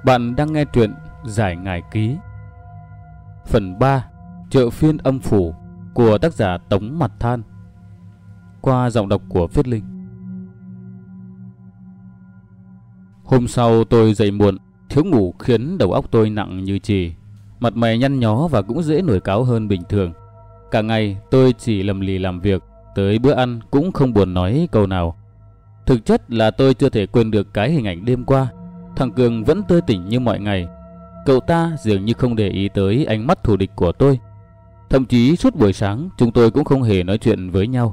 Bạn đang nghe truyện Giải Ngải Ký, phần 3, Chợ phiên âm phủ của tác giả Tống Mặt Than, qua giọng đọc của Viết Linh. Hôm sau tôi dậy muộn, thiếu ngủ khiến đầu óc tôi nặng như chì, mặt mày nhăn nhó và cũng dễ nổi cáu hơn bình thường. Cả ngày tôi chỉ lầm lì làm việc, tới bữa ăn cũng không buồn nói câu nào. Thực chất là tôi chưa thể quên được cái hình ảnh đêm qua. Thằng Cường vẫn tươi tỉnh như mọi ngày. Cậu ta dường như không để ý tới ánh mắt thù địch của tôi. Thậm chí suốt buổi sáng chúng tôi cũng không hề nói chuyện với nhau.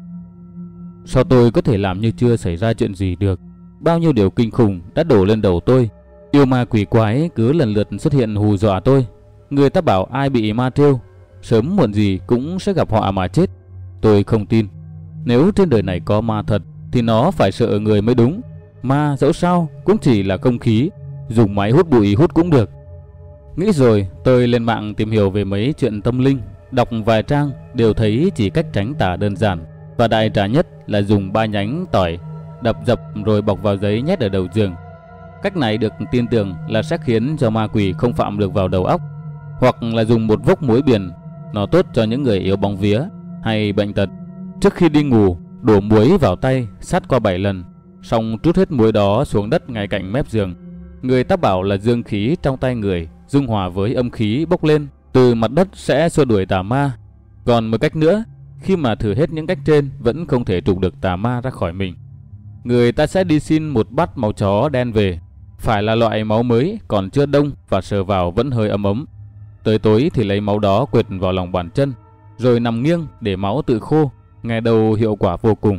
Sao tôi có thể làm như chưa xảy ra chuyện gì được? Bao nhiêu điều kinh khủng đã đổ lên đầu tôi. Yêu ma quỷ quái cứ lần lượt xuất hiện hù dọa tôi. Người ta bảo ai bị ma trêu, sớm muộn gì cũng sẽ gặp họa mà chết. Tôi không tin. Nếu trên đời này có ma thật thì nó phải sợ người mới đúng. Ma dẫu sao cũng chỉ là không khí, dùng máy hút bụi hút cũng được. Nghĩ rồi tôi lên mạng tìm hiểu về mấy chuyện tâm linh. Đọc vài trang đều thấy chỉ cách tránh tà đơn giản, và đại trà nhất là dùng 3 nhánh tỏi đập dập rồi bọc vào giấy nhét ở đầu giường. Cách này được tin tưởng là sẽ khiến cho ma quỷ không phạm được vào đầu óc. Hoặc là dùng một vốc muối biển, nó tốt cho những người yếu bóng vía hay bệnh tật. Trước khi đi ngủ đổ muối vào tay sát qua 7 lần, xong trút hết muối đó xuống đất ngay cạnh mép giường. Người ta bảo là dương khí trong tay người dung hòa với âm khí bốc lên từ mặt đất sẽ xua đuổi tà ma. Còn một cách nữa, khi mà thử hết những cách trên vẫn không thể trục được tà ma ra khỏi mình, người ta sẽ đi xin một bát máu chó đen về, phải là loại máu mới còn chưa đông và sờ vào vẫn hơi ấm ấm. Tới tối thì lấy máu đó quệt vào lòng bàn chân, rồi nằm nghiêng để máu tự khô. Nghe đầu hiệu quả vô cùng.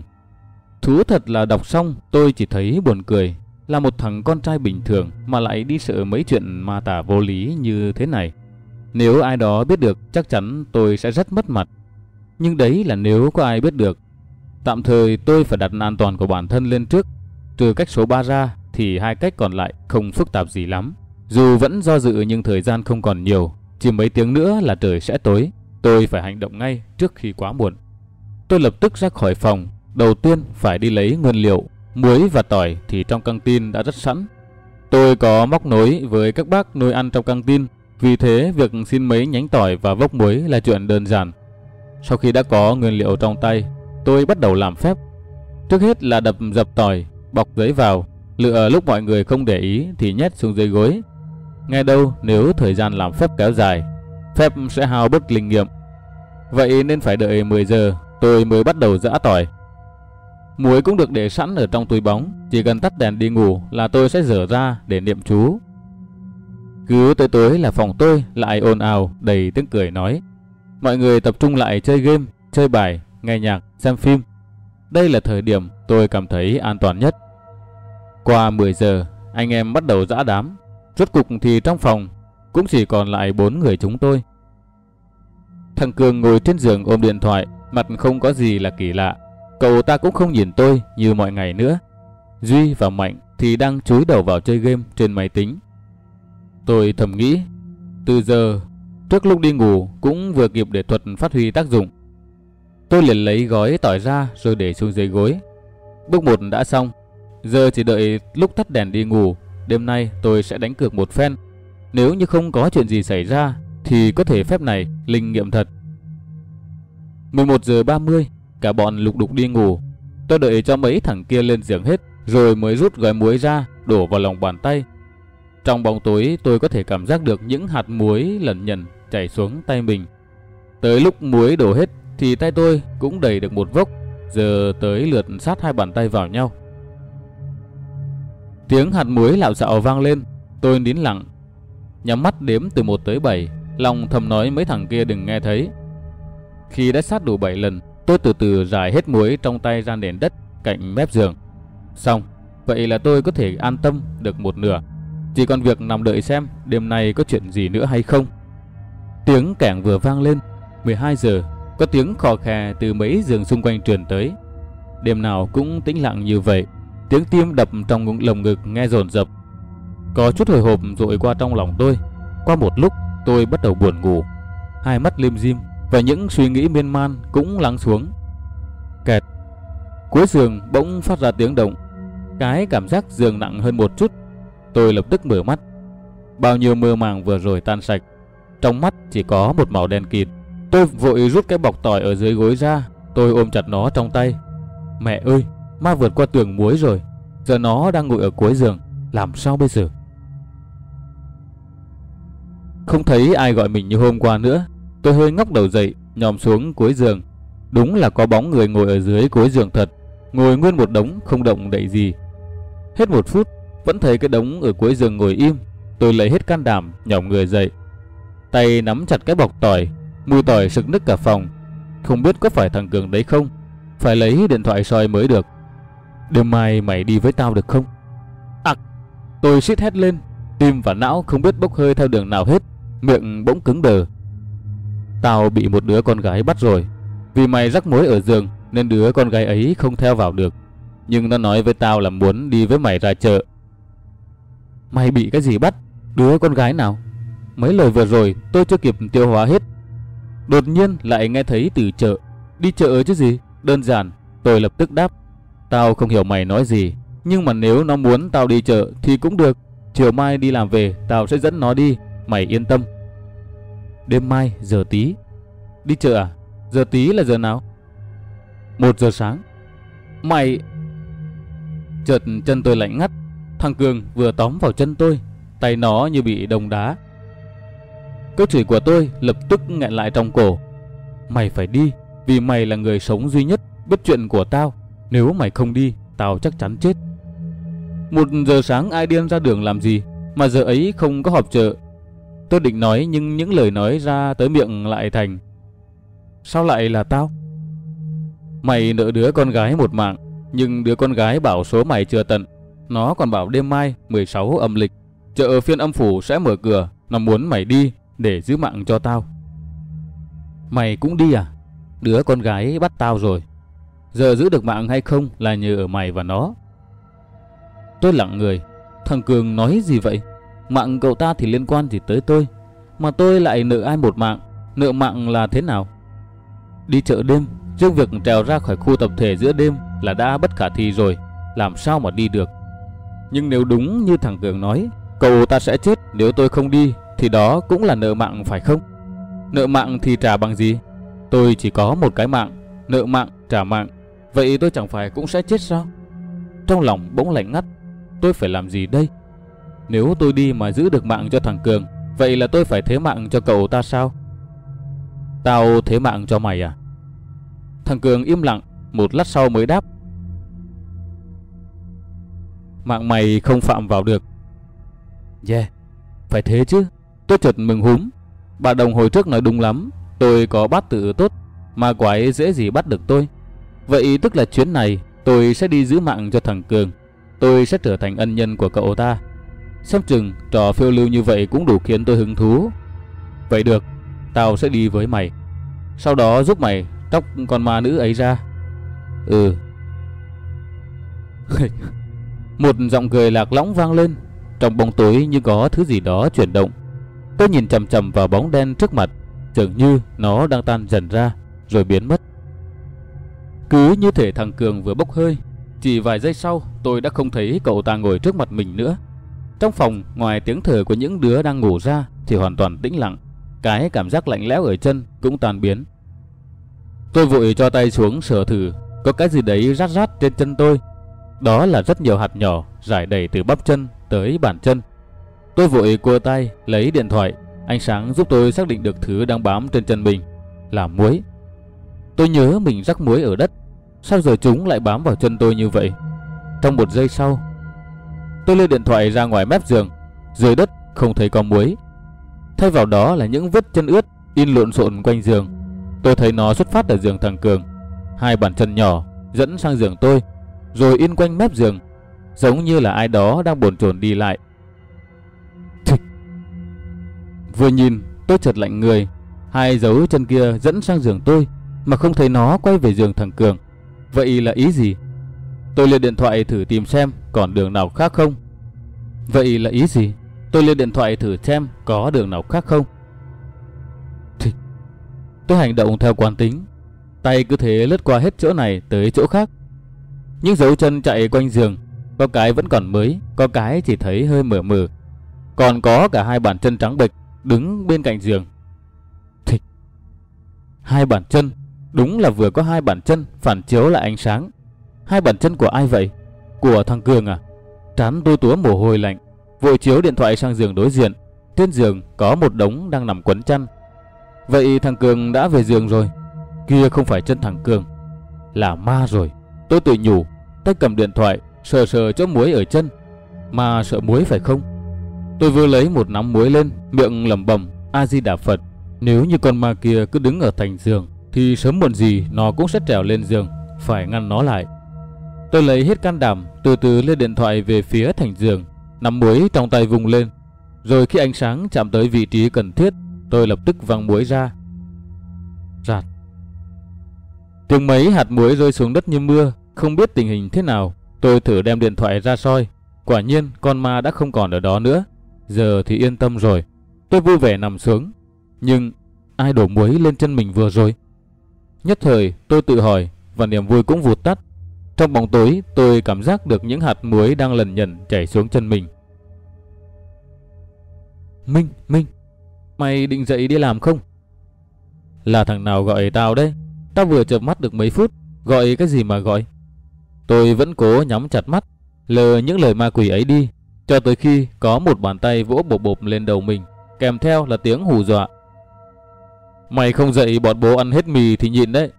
Thú thật là đọc xong tôi chỉ thấy buồn cười. Là một thằng con trai bình thường mà lại đi sợ mấy chuyện ma tà vô lý như thế này. Nếu ai đó biết được chắc chắn tôi sẽ rất mất mặt. Nhưng đấy là nếu có ai biết được. Tạm thời tôi phải đặt an toàn của bản thân lên trước. Trừ cách số 3 ra thì hai cách còn lại không phức tạp gì lắm. Dù vẫn do dự nhưng thời gian không còn nhiều. Chỉ mấy tiếng nữa là trời sẽ tối. Tôi phải hành động ngay trước khi quá muộn. Tôi lập tức ra khỏi phòng. Đầu tiên phải đi lấy nguyên liệu. Muối và tỏi thì trong căng tin đã rất sẵn. Tôi có móc nối với các bác nuôi ăn trong căng tin, vì thế việc xin mấy nhánh tỏi và vốc muối là chuyện đơn giản. Sau khi đã có nguyên liệu trong tay, tôi bắt đầu làm phép. Trước hết là đập dập tỏi, bọc giấy vào, lựa lúc mọi người không để ý thì nhét xuống dưới gối. Nghe đâu nếu thời gian làm phép kéo dài, phép sẽ hao bớt linh nghiệm. Vậy nên phải đợi 10 giờ tôi mới bắt đầu giã tỏi. Muối cũng được để sẵn ở trong túi bóng, chỉ cần tắt đèn đi ngủ là tôi sẽ dở ra để niệm chú. Cứ tới tối là phòng tôi lại ồn ào đầy tiếng cười nói. Mọi người tập trung lại chơi game, chơi bài, nghe nhạc, xem phim. Đây là thời điểm tôi cảm thấy an toàn nhất. Qua 10 giờ, anh em bắt đầu giã đám. Rốt cục thì trong phòng cũng chỉ còn lại 4 người chúng tôi. Thằng Cường ngồi trên giường ôm điện thoại, mặt không có gì là kỳ lạ. Cậu ta cũng không nhìn tôi như mọi ngày nữa. Duy và Mạnh thì đang chúi đầu vào chơi game trên máy tính. Tôi thầm nghĩ, từ giờ trước lúc đi ngủ cũng vừa kịp để thuật phát huy tác dụng. Tôi liền lấy gói tỏi ra rồi để xuống dưới gối. Bước 1 đã xong, giờ chỉ đợi lúc tắt đèn đi ngủ. Đêm nay tôi sẽ đánh cược một phen. Nếu như không có chuyện gì xảy ra thì có thể phép này linh nghiệm thật. 11 giờ 30, cả bọn lục đục đi ngủ. Tôi đợi cho mấy thằng kia lên giường hết rồi mới rút gói muối ra đổ vào lòng bàn tay. Trong bóng tối tôi có thể cảm giác được những hạt muối lẩn nhẩn chảy xuống tay mình. Tới lúc muối đổ hết thì tay tôi cũng đầy được một vốc. Giờ tới lượt sát hai bàn tay vào nhau. Tiếng hạt muối lạo xạo vang lên. Tôi nín lặng, nhắm mắt đếm từ 1 tới 7, lòng thầm nói mấy thằng kia đừng nghe thấy. Khi đã sát đủ 7 lần, tôi từ từ rải hết muối trong tay ra nền đất cạnh mép giường. Xong, vậy là tôi có thể an tâm được một nửa. Chỉ còn việc nằm đợi xem đêm nay có chuyện gì nữa hay không. Tiếng kẻng vừa vang lên. 12 giờ, có tiếng khò khè từ mấy giường xung quanh truyền tới. Đêm nào cũng tĩnh lặng như vậy. Tiếng tim đập trong lồng ngực nghe dồn dập. Có chút hồi hộp dội qua trong lòng tôi. Qua một lúc tôi bắt đầu buồn ngủ. Hai mắt lim dim và những suy nghĩ miên man cũng lắng xuống. Kẹt. Cuối giường bỗng phát ra tiếng động. Cái cảm giác giường nặng hơn một chút. Tôi lập tức mở mắt. bao nhiêu mơ màng vừa rồi tan sạch. Trong mắt chỉ có một màu đen kịt. Tôi vội rút cái bọc tỏi ở dưới gối ra. Tôi ôm chặt nó trong tay. Mẹ ơi, ma vượt qua tường muối rồi. Giờ nó đang ngồi ở cuối giường. Làm sao bây giờ? Không thấy ai gọi mình như hôm qua nữa. Tôi hơi ngóc đầu dậy, nhòm xuống cuối giường. Đúng là có bóng người ngồi ở dưới cuối giường thật. Ngồi nguyên một đống không động đậy gì. Hết 1 phút, vẫn thấy cái đống ở cuối giường ngồi im. Tôi lấy hết can đảm nhỏm người dậy. Tay nắm chặt cái bọc tỏi. Mùi tỏi sực nức cả phòng. Không biết có phải thằng Cường đấy không. Phải lấy điện thoại soi mới được. Đêm mai mày đi với tao được không? Tôi suýt hét lên. Tim và não không biết bốc hơi theo đường nào hết. Miệng bỗng cứng đờ. Tao bị một đứa con gái bắt rồi. Vì mày rắc mối ở giường nên đứa con gái ấy không theo vào được. Nhưng nó nói với tao là muốn đi với mày ra chợ. Mày bị cái gì bắt? Đứa con gái nào? Mấy lời vừa rồi tôi chưa kịp tiêu hóa hết. Đột nhiên lại nghe thấy từ chợ. Đi chợ chứ gì? Đơn giản. Tôi lập tức đáp. Tao không hiểu mày nói gì. Nhưng mà nếu nó muốn tao đi chợ thì cũng được. Chiều mai đi làm về tao sẽ dẫn nó đi. Mày yên tâm. Đêm mai giờ tí. Đi chợ à? Giờ tí là giờ nào? 1 giờ sáng. Mày... Chợt chân tôi lạnh ngắt. Thằng Cường vừa tóm vào chân tôi. Tay nó như bị đồng đá. Câu chửi của tôi lập tức nghẹn lại trong cổ. Mày phải đi. Vì mày là người sống duy nhất biết chuyện của tao. Nếu mày không đi tao chắc chắn chết. 1 giờ sáng ai điên ra đường làm gì? Mà giờ ấy không có họp chợ. Tôi định nói nhưng những lời nói ra tới miệng lại thành: Sao lại là tao? Mày nợ đứa con gái một mạng. Nhưng đứa con gái bảo số mày chưa tận. Nó còn bảo đêm mai 16 âm lịch chợ phiên âm phủ sẽ mở cửa. Nó muốn mày đi để giữ mạng cho tao. Mày cũng đi à? Đứa con gái bắt tao rồi. Giờ giữ được mạng hay không là nhờ ở mày và nó. Tôi lặng người. Thằng Cường nói gì vậy? Mạng cậu ta thì liên quan gì tới tôi? Mà tôi lại nợ ai một mạng? Nợ mạng là thế nào? Đi chợ đêm, riêng việc trèo ra khỏi khu tập thể giữa đêm là đã bất khả thi rồi. Làm sao mà đi được? Nhưng nếu đúng như thằng Cường nói, cậu ta sẽ chết nếu tôi không đi, thì đó cũng là nợ mạng phải không? Nợ mạng thì trả bằng gì? Tôi chỉ có một cái mạng. Nợ mạng trả mạng. Vậy tôi chẳng phải cũng sẽ chết sao? Trong lòng bỗng lạnh ngắt. Tôi phải làm gì đây? Nếu tôi đi mà giữ được mạng cho thằng Cường, vậy là tôi phải thế mạng cho cậu ta sao? Tao thế mạng cho mày à? Thằng Cường im lặng. Một lát sau mới đáp. Mạng mày không phạm vào được. Yeah, phải thế chứ. Tôi chợt mừng húm. Bà Đồng hồi trước nói đúng lắm. Tôi có bát tự tốt, mà quái dễ gì bắt được tôi. Vậy tức là chuyến này tôi sẽ đi giữ mạng cho thằng Cường. Tôi sẽ trở thành ân nhân của cậu ta. Xem chừng trò phiêu lưu như vậy cũng đủ khiến tôi hứng thú. Vậy được, tao sẽ đi với mày. Sau đó giúp mày tróc con ma nữ ấy ra. Ừ. Một giọng cười lạc lõng vang lên. Trong bóng tối như có thứ gì đó chuyển động. Tôi nhìn chằm chằm vào bóng đen trước mặt. Dường như nó đang tan dần ra rồi biến mất. Cứ như thể thằng Cường vừa bốc hơi. Chỉ vài giây sau tôi đã không thấy cậu ta ngồi trước mặt mình nữa. Trong phòng, ngoài tiếng thở của những đứa đang ngủ ra thì hoàn toàn tĩnh lặng. Cái cảm giác lạnh lẽo ở chân cũng tan biến. Tôi vội cho tay xuống sờ thử. Có cái gì đấy rát rát trên chân tôi. Đó là rất nhiều hạt nhỏ rải đầy từ bắp chân tới bàn chân. Tôi vội cua tay lấy điện thoại. Ánh sáng giúp tôi xác định được thứ đang bám trên chân mình là muối. Tôi nhớ mình rắc muối ở đất. Sao giờ chúng lại bám vào chân tôi như vậy? Trong 1 giây sau, tôi lê điện thoại ra ngoài mép giường. Dưới đất không thấy có muối. Thay vào đó là những vết chân ướt in lộn xộn quanh giường. Tôi thấy nó xuất phát ở giường thằng Cường. 2 bàn chân nhỏ dẫn sang giường tôi, rồi in quanh mép giường, giống như là ai đó đang bồn chồn đi lại. Thịch. Vừa nhìn tôi chợt lạnh người. 2 dấu chân kia dẫn sang giường tôi, mà không thấy nó quay về giường thằng Cường. Vậy là ý gì? Tôi lên điện thoại thử tìm xem còn đường nào khác không. Vậy là ý gì? Tôi lên điện thoại thử xem có đường nào khác không. Thịch. Tôi hành động theo quán tính. Tay cứ thế lướt qua hết chỗ này tới chỗ khác. Những dấu chân chạy quanh giường, có cái vẫn còn mới, có cái chỉ thấy hơi mờ mờ. Còn có cả hai bàn chân trắng bệch đứng bên cạnh giường. Thịch. Hai bàn chân, đúng là vừa có hai bàn chân phản chiếu lại ánh sáng. Hai bàn chân của ai vậy? Của thằng Cường à? Trán tôi túa mồ hôi lạnh, vội chiếu điện thoại sang giường đối diện. Trên giường có một đống đang nằm quấn chăn. Vậy thằng Cường đã về giường rồi. Kia không phải chân thằng Cường, là ma rồi. Tôi tự nhủ, tay cầm điện thoại, sờ sờ chỗ muối ở chân. Ma sợ muối phải không? Tôi vừa lấy một nắm muối lên, miệng lẩm bẩm A Di Đà Phật. Nếu như con ma kia cứ đứng ở thành giường thì sớm muộn gì nó cũng sẽ trèo lên giường, phải ngăn nó lại. Tôi lấy hết can đảm, từ từ lên điện thoại về phía thành giường, nắm muối trong tay vùng lên. Rồi khi ánh sáng chạm tới vị trí cần thiết, tôi lập tức văng muối ra. Rạt. Tiếng mấy hạt muối rơi xuống đất như mưa. Không biết tình hình thế nào, tôi thử đem điện thoại ra soi. Quả nhiên con ma đã không còn ở đó nữa. Giờ thì yên tâm rồi. Tôi vui vẻ nằm xuống. Nhưng ai đổ muối lên chân mình vừa rồi? Nhất thời tôi tự hỏi, và niềm vui cũng vụt tắt. Trong bóng tối tôi cảm giác được những hạt muối đang lần nhẩn chảy xuống chân mình. Minh, mày định dậy đi làm không? Là thằng nào gọi tao đấy? Tao vừa chợp mắt được mấy phút, gọi cái gì mà gọi? Tôi vẫn cố nhắm chặt mắt, lờ những lời ma quỷ ấy đi, cho tới khi có một bàn tay vỗ bộp bộp lên đầu mình, kèm theo là tiếng hù dọa. Mày không dậy bọn bố ăn hết mì thì nhịn đấy.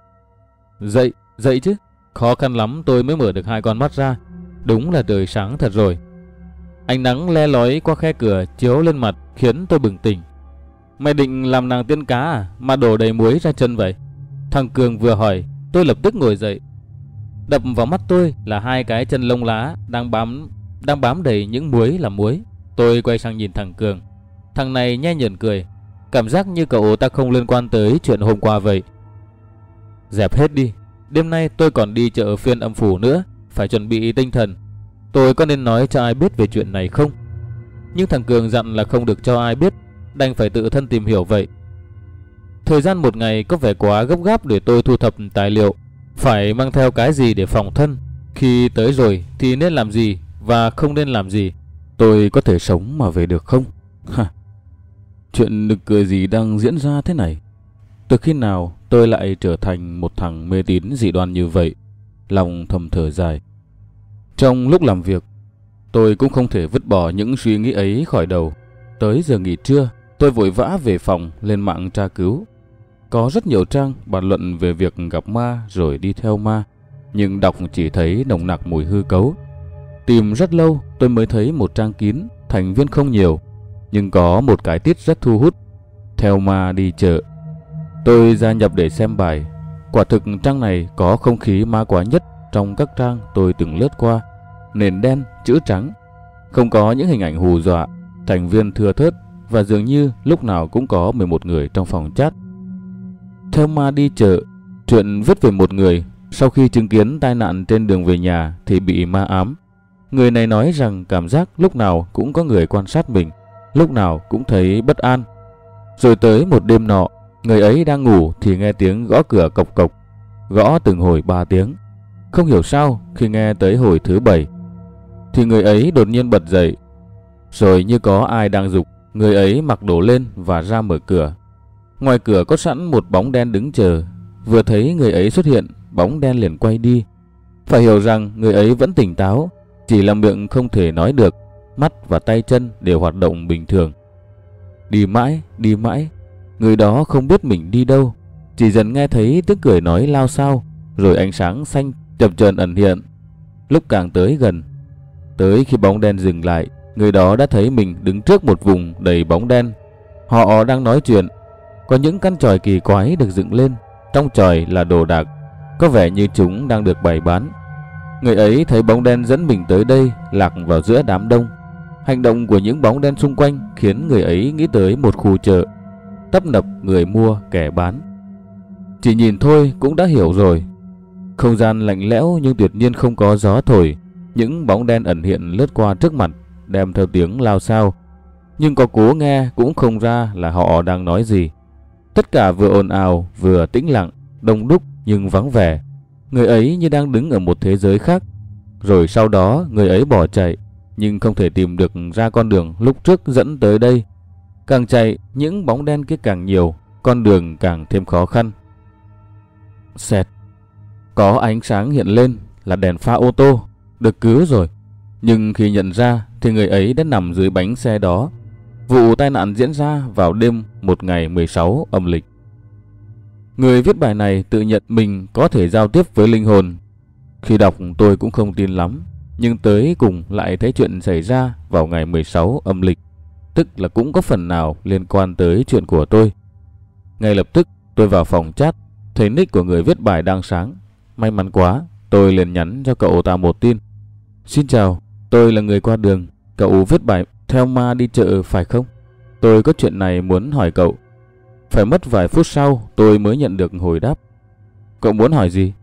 Dậy chứ. Khó khăn lắm tôi mới mở được hai con mắt ra. Đúng là trời sáng thật rồi. Ánh nắng le lói qua khe cửa chiếu lên mặt khiến tôi bừng tỉnh. Mày định làm nàng tiên cá à, mà đổ đầy muối ra chân vậy? Thằng Cường vừa hỏi, tôi lập tức ngồi dậy. Đập vào mắt tôi là hai cái chân lông lá đang bám đầy những muối là muối. Tôi quay sang nhìn thằng Cường. Thằng này nhe nhởn cười, cảm giác như cậu ta không liên quan tới chuyện hôm qua vậy. Dẹp hết đi, đêm nay tôi còn đi chợ phiên âm phủ nữa, phải chuẩn bị tinh thần. Tôi có nên nói cho ai biết về chuyện này không? Nhưng thằng Cường dặn là không được cho ai biết, đành phải tự thân tìm hiểu vậy. Thời gian một ngày có vẻ quá gấp gáp để tôi thu thập tài liệu, phải mang theo cái gì để phòng thân. Khi tới rồi thì nên làm gì và không nên làm gì. Tôi có thể sống mà về được không? Chuyện nực cười gì đang diễn ra thế này? Từ khi nào tôi lại trở thành một thằng mê tín dị đoan như vậy? Lòng thầm thở dài. Trong lúc làm việc, tôi cũng không thể vứt bỏ những suy nghĩ ấy khỏi đầu. Tới giờ nghỉ trưa, tôi vội vã về phòng lên mạng tra cứu. Có rất nhiều trang bàn luận về việc gặp ma rồi đi theo ma, nhưng đọc chỉ thấy nồng nặc mùi hư cấu. Tìm rất lâu tôi mới thấy một trang kín, thành viên không nhiều, nhưng có một cái tiết rất thu hút: theo ma đi chợ. Tôi gia nhập để xem bài. Quả thực trang này có không khí ma quái nhất trong các trang tôi từng lướt qua. Nền đen, chữ trắng, không có những hình ảnh hù dọa, thành viên thưa thớt, và dường như lúc nào cũng có 11 người trong phòng chat. Theo ma đi chợ, chuyện viết về một người sau khi chứng kiến tai nạn trên đường về nhà thì bị ma ám. Người này nói rằng cảm giác lúc nào cũng có người quan sát mình, lúc nào cũng thấy bất an. Rồi tới một đêm nọ, người ấy đang ngủ thì nghe tiếng gõ cửa cộc cộc, gõ từng hồi 3 tiếng. Không hiểu sao khi nghe tới hồi thứ 7 thì người ấy đột nhiên bật dậy. Rồi như có ai đang giục, người ấy mặc đồ lên và ra mở cửa. Ngoài cửa có sẵn một bóng đen đứng chờ. Vừa thấy người ấy xuất hiện, bóng đen liền quay đi. Phải hiểu rằng người ấy vẫn tỉnh táo, chỉ là miệng không thể nói được, mắt và tay chân đều hoạt động bình thường. Đi mãi, người đó không biết mình đi đâu, chỉ dần nghe thấy tiếng cười nói lao xao, rồi ánh sáng xanh chập chờn ẩn hiện. Lúc càng tới gần, tới khi bóng đen dừng lại, người đó đã thấy mình đứng trước một vùng đầy bóng đen. Họ đang nói chuyện. Có những căn chòi kỳ quái được dựng lên, trong chòi là đồ đạc, có vẻ như chúng đang được bày bán. Người ấy thấy bóng đen dẫn mình tới đây, lạc vào giữa đám đông. Hành động của những bóng đen xung quanh khiến người ấy nghĩ tới một khu chợ, tấp nập người mua kẻ bán. Chỉ nhìn thôi cũng đã hiểu rồi. Không gian lạnh lẽo nhưng tuyệt nhiên không có gió thổi. Những bóng đen ẩn hiện lướt qua trước mặt, đem theo tiếng lao xao, nhưng có cố nghe cũng không ra là họ đang nói gì. Tất cả vừa ồn ào vừa tĩnh lặng, đông đúc nhưng vắng vẻ. Người ấy như đang đứng ở một thế giới khác. Rồi sau đó người ấy bỏ chạy. nhưng không thể tìm được ra con đường lúc trước dẫn tới đây. Càng chạy, những bóng đen kia càng nhiều, con đường càng thêm khó khăn. Xẹt. Có ánh sáng hiện lên là đèn pha ô tô. Được cứu rồi. Nhưng khi nhận ra thì người ấy đã nằm dưới bánh xe đó. Vụ tai nạn diễn ra vào đêm một ngày 16 âm lịch. Người viết bài này tự nhận mình có thể giao tiếp với linh hồn. Khi đọc tôi cũng không tin lắm, nhưng tới cùng lại thấy chuyện xảy ra vào ngày 16 âm lịch, tức là cũng có phần nào liên quan tới chuyện của tôi. Ngay lập tức tôi vào phòng chat, thấy nick của người viết bài đang sáng. May mắn quá, tôi liền nhắn cho cậu ta một tin. Xin chào, tôi là người qua đường, cậu viết bài theo ma đi chợ phải không? Tôi có chuyện này muốn hỏi cậu. Phải mất vài phút sau tôi mới nhận được hồi đáp. Cậu muốn hỏi gì?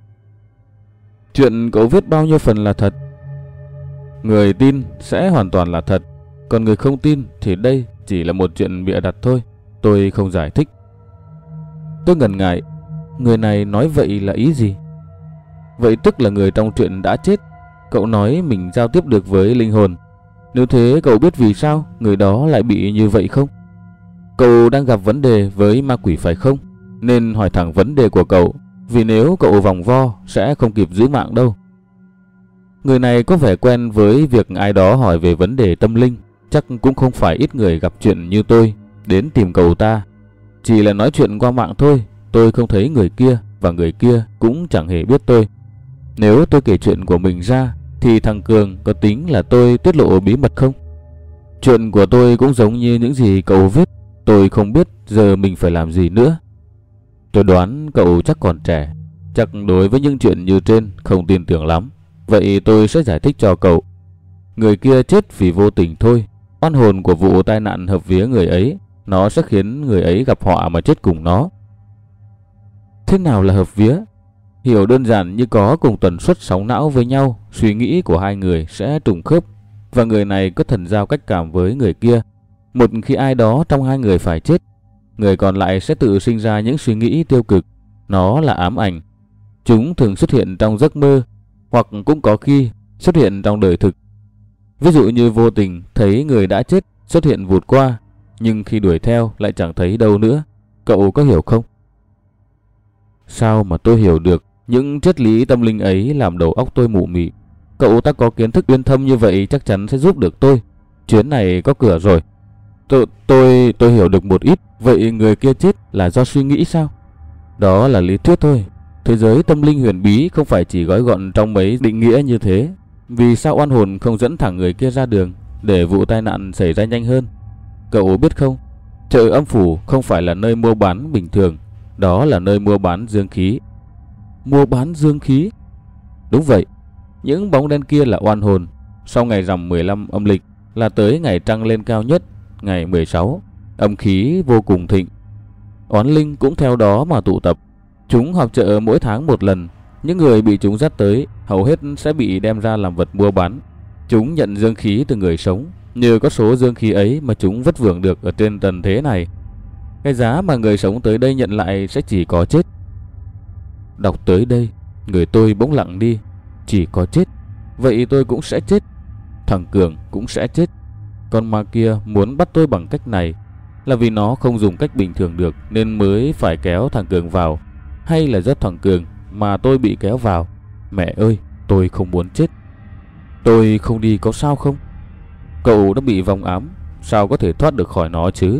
Chuyện cậu viết bao nhiêu phần là thật? Người tin sẽ hoàn toàn là thật, còn người không tin thì đây chỉ là một chuyện bịa đặt thôi. Tôi không giải thích. Tôi ngần ngại. Người này nói vậy là ý gì? Vậy tức là người trong chuyện đã chết. Cậu nói mình giao tiếp được với linh hồn. Nếu thế cậu biết vì sao người đó lại bị như vậy không? Cậu đang gặp vấn đề với ma quỷ phải không? Nên hỏi thẳng vấn đề của cậu, vì nếu cậu vòng vo sẽ không kịp giữ mạng đâu. Người này có vẻ quen với việc ai đó hỏi về vấn đề tâm linh. Chắc cũng không phải ít người gặp chuyện như tôi đến tìm cậu ta. Chỉ là nói chuyện qua mạng thôi. Tôi không thấy người kia và người kia cũng chẳng hề biết tôi. Nếu tôi kể chuyện của mình ra thì thằng Cường có tính là tôi tiết lộ bí mật không? Chuyện của tôi cũng giống như những gì cậu viết. Tôi không biết giờ mình phải làm gì nữa. Tôi đoán cậu chắc còn trẻ, chắc đối với những chuyện như trên không tin tưởng lắm. Vậy tôi sẽ giải thích cho cậu. Người kia chết vì vô tình thôi. Oan hồn của vụ tai nạn hợp vía người ấy, nó sẽ khiến người ấy gặp họa mà chết cùng nó. Thế nào là hợp vía? Hiểu đơn giản như có cùng tần suất sóng não với nhau, suy nghĩ của hai người sẽ trùng khớp, và người này có thần giao cách cảm với người kia. Một khi ai đó trong hai người phải chết, người còn lại sẽ tự sinh ra những suy nghĩ tiêu cực. Nó là ám ảnh. Chúng thường xuất hiện trong giấc mơ, hoặc cũng có khi xuất hiện trong đời thực. Ví dụ như vô tình thấy người đã chết xuất hiện vụt qua, nhưng khi đuổi theo lại chẳng thấy đâu nữa. Cậu có hiểu không? Sao mà tôi hiểu được những triết lý tâm linh ấy làm đầu óc tôi mụ mị. Cậu ta có kiến thức uyên thâm như vậy chắc chắn sẽ giúp được tôi. Chuyến này có cửa rồi. Tôi hiểu được một ít. Vậy người kia chết là do suy nghĩ sao? Đó là lý thuyết thôi. Thế giới tâm linh huyền bí không phải chỉ gói gọn trong mấy định nghĩa như thế. Vì sao oan hồn không dẫn thẳng người kia ra đường để vụ tai nạn xảy ra nhanh hơn? Cậu biết không, chợ âm phủ không phải là nơi mua bán bình thường. Đó là nơi mua bán dương khí. Mua bán dương khí? Đúng vậy. Những bóng đen kia là oan hồn. Sau ngày rằm 15 âm lịch là tới ngày trăng lên cao nhất, ngày 16, âm khí vô cùng thịnh. Oán linh cũng theo đó mà tụ tập. Chúng họp chợ mỗi tháng một lần. Những người bị chúng dắt tới hầu hết sẽ bị đem ra làm vật mua bán. Chúng nhận dương khí từ người sống. Nhờ có số dương khí ấy mà chúng vất vưởng được ở trên tầng thế này. Cái giá mà người sống tới đây nhận lại sẽ chỉ có chết. Đọc tới đây, người tôi bỗng lặng đi. Chỉ có chết. Vậy tôi cũng sẽ chết. Thằng Cường cũng sẽ chết. Con ma kia muốn bắt tôi bằng cách này là vì nó không dùng cách bình thường được nên mới phải kéo thằng Cường vào, hay là do thằng Cường mà tôi bị kéo vào? Mẹ ơi, tôi không muốn chết. Tôi không đi có sao không? Cậu đã bị vong ám, sao có thể thoát được khỏi nó chứ?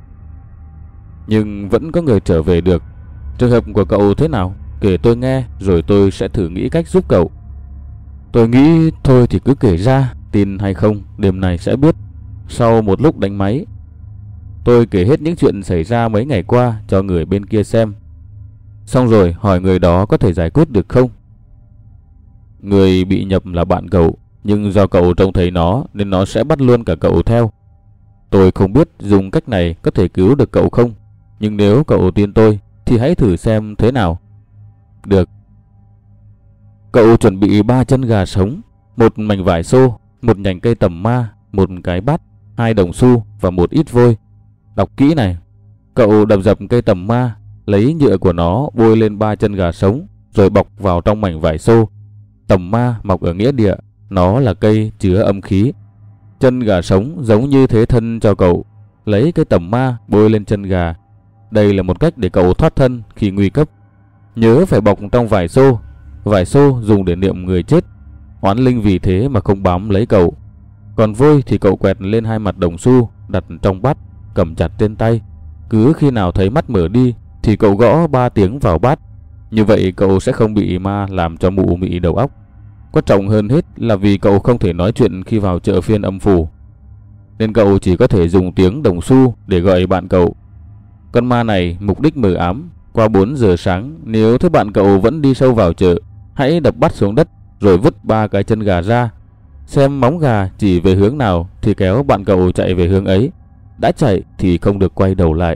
Nhưng vẫn có người trở về được. Trường hợp của cậu thế nào? Kể tôi nghe rồi tôi sẽ thử nghĩ cách giúp cậu. Tôi nghĩ thôi thì cứ kể ra, tin hay không đêm nay sẽ biết. Sau một lúc đánh máy, tôi kể hết những chuyện xảy ra mấy ngày qua cho người bên kia xem. Xong rồi hỏi người đó có thể giải quyết được không. Người bị nhập là bạn cậu, nhưng do cậu trông thấy nó nên nó sẽ bắt luôn cả cậu theo. Tôi không biết dùng cách này có thể cứu được cậu không, nhưng nếu cậu tin tôi thì hãy thử xem thế nào. Được. Cậu chuẩn bị 3 chân gà sống, một mảnh vải xô, một nhành cây tầm ma, một cái bát, 2 đồng xu và một ít vôi. Đọc kỹ này. Cậu đập dập cây tầm ma, lấy nhựa của nó bôi lên 3 chân gà sống, rồi bọc vào trong mảnh vải xô. Tầm ma mọc ở nghĩa địa, Nó là cây chứa âm khí. Chân gà sống giống như thế thân cho cậu. Lấy cái tẩm ma bôi lên chân gà. Đây là một cách để cậu thoát thân khi nguy cấp. Nhớ phải bọc trong vải xô. Vải xô dùng để niệm người chết. Oán linh vì thế mà không bám lấy cậu. Còn vôi thì cậu quẹt lên 2 mặt đồng xu, đặt trong bát, cầm chặt trên tay. Cứ khi nào thấy mắt mở đi thì cậu gõ 3 tiếng vào bát. Như vậy cậu sẽ không bị ma làm cho mụ mị đầu óc. Quan trọng hơn hết là vì cậu không thể nói chuyện khi vào chợ phiên âm phủ, nên cậu chỉ có thể dùng tiếng đồng xu để gọi bạn cậu. Con ma này mục đích mờ ám. Qua 4 giờ sáng, nếu thấy bạn cậu vẫn đi sâu vào chợ, hãy đập bát xuống đất rồi vứt 3 cái chân gà ra. Xem móng gà chỉ về hướng nào thì kéo bạn cậu chạy về hướng ấy. Đã chạy thì không được quay đầu lại.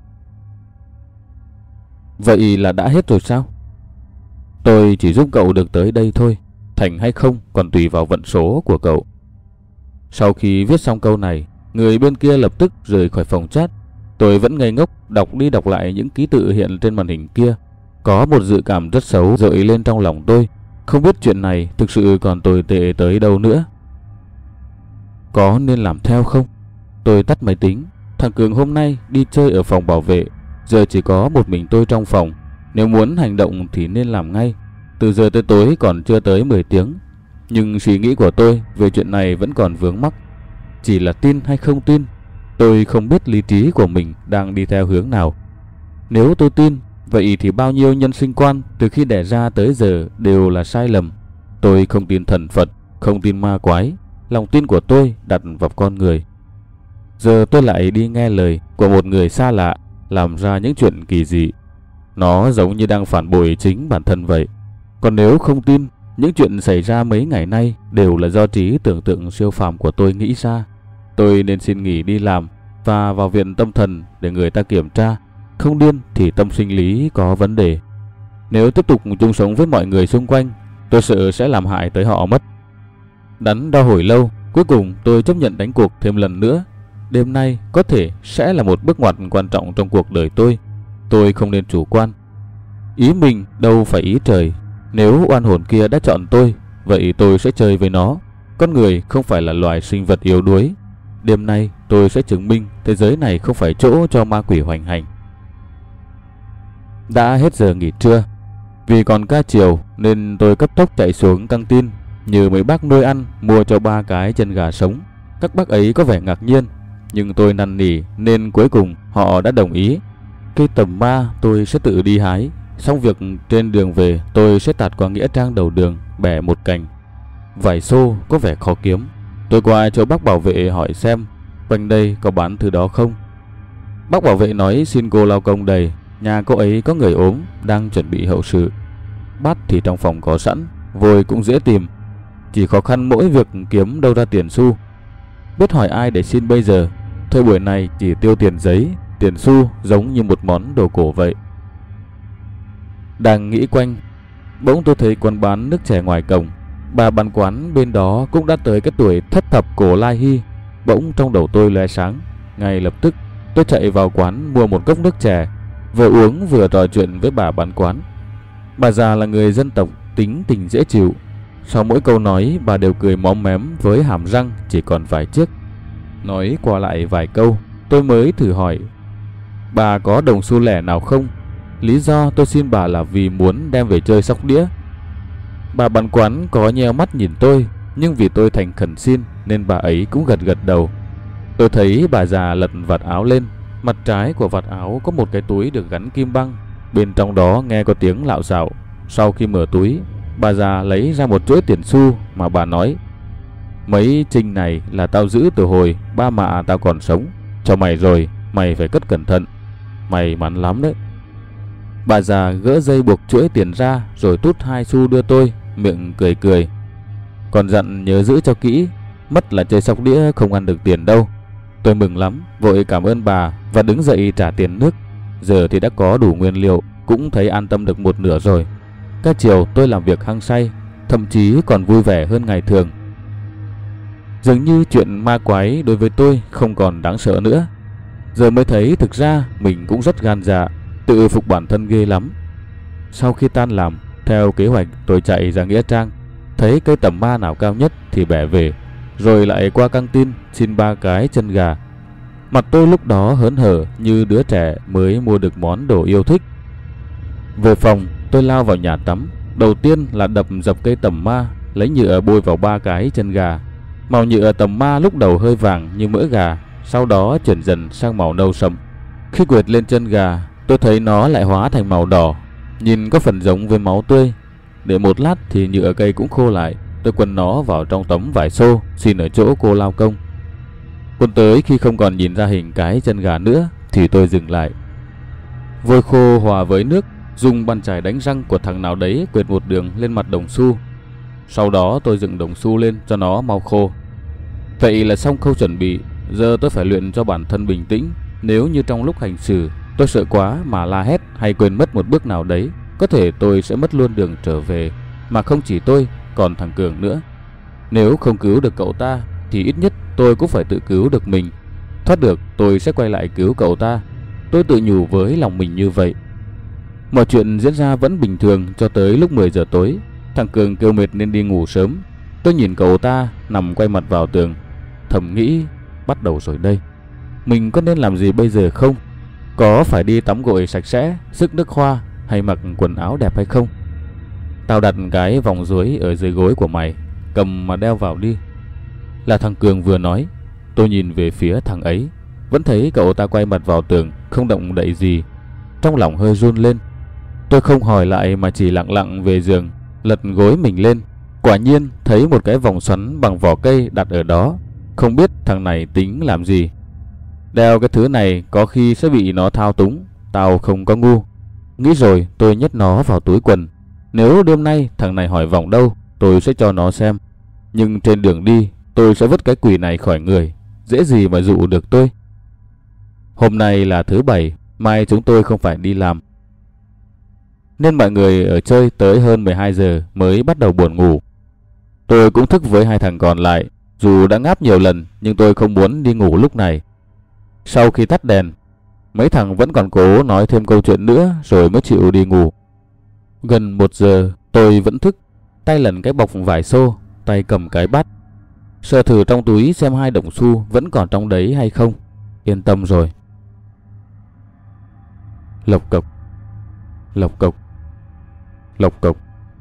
Vậy là đã hết rồi sao? Tôi chỉ giúp cậu được tới đây thôi. Thành hay không còn tùy vào vận số của cậu. Sau khi viết xong câu này, người bên kia lập tức rời khỏi phòng chat. Tôi vẫn ngây ngốc đọc đi đọc lại những ký tự hiện trên màn hình kia. Có một dự cảm rất xấu dậy lên trong lòng tôi. Không biết chuyện này thực sự còn tồi tệ tới đâu nữa. Có nên làm theo không? Tôi tắt máy tính. Thằng Cường hôm nay đi chơi ở phòng bảo vệ. Giờ chỉ có một mình tôi trong phòng. Nếu muốn hành động thì nên làm ngay. Từ giờ tới tối còn chưa tới 10 tiếng. Nhưng suy nghĩ của tôi về chuyện này vẫn còn vướng mắc. Chỉ là tin hay không tin, tôi không biết lý trí của mình đang đi theo hướng nào. Nếu tôi tin, vậy thì bao nhiêu nhân sinh quan từ khi đẻ ra tới giờ đều là sai lầm. Tôi không tin thần Phật, không tin ma quái. Lòng tin của tôi đặt vào con người. Giờ tôi lại đi nghe lời của một người xa lạ làm ra những chuyện kỳ dị. Nó giống như đang phản bội chính bản thân vậy. Còn nếu không tin, những chuyện xảy ra mấy ngày nay đều là do trí tưởng tượng siêu phàm của tôi nghĩ ra. Tôi nên xin nghỉ đi làm và vào viện tâm thần để người ta kiểm tra. Không điên thì tâm sinh lý có vấn đề. Nếu tiếp tục chung sống với mọi người xung quanh, tôi sợ sẽ làm hại tới họ mất. Đắn đo hồi lâu, cuối cùng tôi chấp nhận đánh cuộc thêm lần nữa. Đêm nay có thể sẽ là một bước ngoặt quan trọng trong cuộc đời tôi. Tôi không nên chủ quan. Ý mình đâu phải ý trời. Nếu oan hồn kia đã chọn tôi, vậy tôi sẽ chơi với nó. Con người không phải là loài sinh vật yếu đuối. Đêm nay tôi sẽ chứng minh thế giới này không phải chỗ cho ma quỷ hoành hành. Đã hết giờ nghỉ trưa. Vì còn ca chiều nên tôi cấp tốc chạy xuống căng tin, nhờ mấy bác nuôi ăn mua cho 3 cái chân gà sống. Các bác ấy có vẻ ngạc nhiên, nhưng tôi năn nỉ nên cuối cùng họ đã đồng ý. Cây tầm ma tôi sẽ tự đi hái. Xong việc trên đường về tôi sẽ tạt qua nghĩa trang đầu đường bẻ một cành. Vải xô có vẻ khó kiếm. Tôi qua chỗ bác bảo vệ hỏi xem quanh đây có bán thứ đó không. Bác bảo vệ nói xin cô lao công đầy. Nhà cô ấy có người ốm đang chuẩn bị hậu sự. Bát thì trong phòng có sẵn, vôi cũng dễ tìm. Chỉ khó khăn mỗi việc kiếm đâu ra tiền xu. Biết hỏi ai để xin bây giờ. Thời buổi này chỉ tiêu tiền giấy, tiền xu giống như một món đồ cổ vậy. Đang nghĩ quanh, bỗng tôi thấy quán bán nước chè ngoài cổng. Bà bán quán bên đó cũng đã tới cái tuổi thất thập cổ lai hy. Bỗng trong đầu tôi lóe sáng. Ngay lập tức tôi chạy vào quán mua một cốc nước chè, vừa uống vừa trò chuyện với bà bán quán. Bà già là người dân tộc, tính tình dễ chịu. Sau mỗi câu nói bà đều cười móm mém với hàm răng chỉ còn vài chiếc. Nói qua lại vài câu, tôi mới thử hỏi: bà có đồng xu lẻ nào không? Lý do tôi xin bà là vì muốn đem về chơi sóc đĩa. Bà bán quán có nheo mắt nhìn tôi, nhưng vì tôi thành khẩn xin nên bà ấy cũng gật gật đầu. Tôi thấy bà già lật vạt áo lên. Mặt trái của vạt áo có một cái túi được gắn kim băng. Bên trong đó nghe có tiếng lạo xạo. Sau khi mở túi, bà già lấy ra một chuỗi tiền xu mà bà nói: mấy trinh này là tao giữ từ hồi ba mạ tao còn sống. Cho mày rồi, mày phải cất cẩn thận. Mày mắn lắm đấy. Bà già gỡ dây buộc chuỗi tiền ra rồi tút 2 xu đưa tôi, miệng cười cười. Còn dặn nhớ giữ cho kỹ, mất là chơi sóc đĩa không ăn được tiền đâu. Tôi mừng lắm, vội cảm ơn bà và đứng dậy trả tiền nước. Giờ thì đã có đủ nguyên liệu, cũng thấy an tâm được một nửa rồi. Các chiều tôi làm việc hăng say, thậm chí còn vui vẻ hơn ngày thường. Dường như chuyện ma quái đối với tôi không còn đáng sợ nữa. Giờ mới thấy thực ra mình cũng rất gan dạ, tự phục bản thân ghê lắm. Sau khi tan làm, theo kế hoạch tôi chạy ra nghĩa trang. thấy cây tầm ma nào cao nhất thì bẻ về, rồi lại qua căng tin xin 3 cái chân gà. Mặt tôi lúc đó hớn hở như đứa trẻ mới mua được món đồ yêu thích. Về phòng, tôi lao vào nhà tắm. Đầu tiên là đập dập cây tầm ma, lấy nhựa bôi vào 3 cái chân gà. Màu nhựa tầm ma lúc đầu hơi vàng như mỡ gà, sau đó chuyển dần sang màu nâu sậm. Khi quệt lên chân gà, tôi thấy nó lại hóa thành màu đỏ, nhìn có phần giống với máu tươi. Để một lát thì nhựa cây cũng khô lại. Tôi quấn nó vào trong tấm vải xô, xin ở chỗ cô lao công. Quấn tới khi không còn nhìn ra hình cái chân gà nữa thì tôi dừng lại. Vôi khô hòa với nước, dùng bàn chải đánh răng của thằng nào đấy quệt một đường lên mặt đồng xu. Sau đó tôi dựng đồng xu lên cho nó mau khô. Vậy là xong khâu chuẩn bị. Giờ tôi phải luyện cho bản thân bình tĩnh. Nếu như trong lúc hành xử tôi sợ quá mà la hét hay quên mất một bước nào đấy, có thể tôi sẽ mất luôn đường trở về. Mà không chỉ tôi, còn thằng Cường nữa. Nếu không cứu được cậu ta thì ít nhất tôi cũng phải tự cứu được mình. Thoát được tôi sẽ quay lại cứu cậu ta. Tôi tự nhủ với lòng mình như vậy. Mọi chuyện diễn ra vẫn bình thường cho tới lúc 10 giờ tối. Thằng Cường kêu mệt nên đi ngủ sớm. Tôi nhìn cậu ta nằm quay mặt vào tường, thầm nghĩ bắt đầu rồi đây. Mình có nên làm gì bây giờ không? Có phải đi tắm gội sạch sẽ, sức nước hoa hay mặc quần áo đẹp hay không? Tao đặt cái vòng dưới ở dưới gối của mày, cầm mà đeo vào đi. Là thằng Cường vừa nói. Tôi nhìn về phía thằng ấy, vẫn thấy cậu ta quay mặt vào tường, không động đậy gì. Trong lòng hơi run lên. Tôi không hỏi lại mà chỉ lặng lặng về giường, lật gối mình lên. Quả nhiên thấy một cái vòng xoắn bằng vỏ cây đặt ở đó. Không biết thằng này tính làm gì. Đeo cái thứ này có khi sẽ bị nó thao túng. Tao không có ngu. Nghĩ rồi tôi nhét nó vào túi quần. Nếu đêm nay thằng này hỏi vòng đâu, tôi sẽ cho nó xem. Nhưng trên đường đi tôi sẽ vứt cái quỷ này khỏi người. Dễ gì mà dụ được tôi. Hôm nay là thứ Bảy, mai chúng tôi không phải đi làm, nên mọi người ở chơi tới hơn 12 giờ mới bắt đầu buồn ngủ. Tôi cũng thức với hai thằng còn lại. Dù đã ngáp nhiều lần nhưng tôi không muốn đi ngủ lúc này. Sau khi tắt đèn, mấy thằng vẫn còn cố nói thêm câu chuyện nữa rồi mới chịu đi ngủ. Gần 1 giờ tôi vẫn thức, tay lần cái bọc vải xô, tay cầm cái bát. Sờ thử trong túi xem 2 đồng xu vẫn còn trong đấy hay không. Yên tâm rồi. Lộc cộc, lộc cộc, lộc cộc.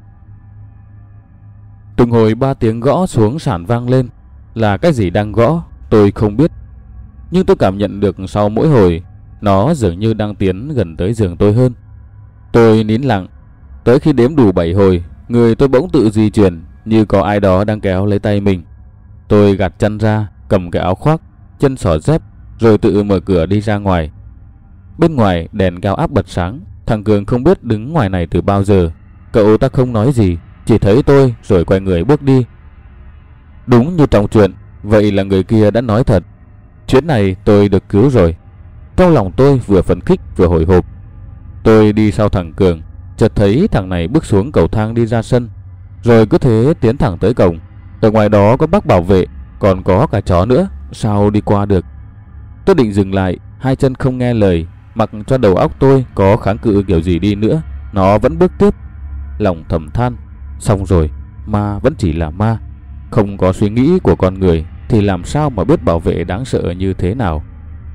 Từng hồi 3 tiếng gõ xuống sàn vang lên. Là cái gì đang gõ tôi không biết, nhưng tôi cảm nhận được sau mỗi hồi nó dường như đang tiến gần tới giường tôi hơn. Tôi nín lặng. Tới khi đếm đủ 7 hồi, người tôi bỗng tự di chuyển, như có ai đó đang kéo lấy tay mình. Tôi gạt chân ra, cầm cái áo khoác, chân xỏ dép, rồi tự mở cửa đi ra ngoài. Bên ngoài đèn cao áp bật sáng. Thằng Cường không biết đứng ngoài này từ bao giờ. Cậu ta không nói gì, chỉ thấy tôi rồi quay người bước đi. Đúng như trong chuyện, vậy là người kia đã nói thật. Chuyến này tôi được cứu rồi. Trong lòng tôi vừa phấn khích vừa hồi hộp. Tôi đi sau thằng Cường, chợt thấy thằng này bước xuống cầu thang đi ra sân, rồi cứ thế tiến thẳng tới cổng. Ở ngoài đó có bác bảo vệ, còn có cả chó nữa, sao đi qua được? Tôi định dừng lại, hai chân không nghe lời, mặc cho đầu óc tôi có kháng cự kiểu gì đi nữa, nó vẫn bước tiếp. Lòng thầm than, xong rồi, ma vẫn chỉ là ma. Không có suy nghĩ của con người thì làm sao mà biết bảo vệ đáng sợ như thế nào.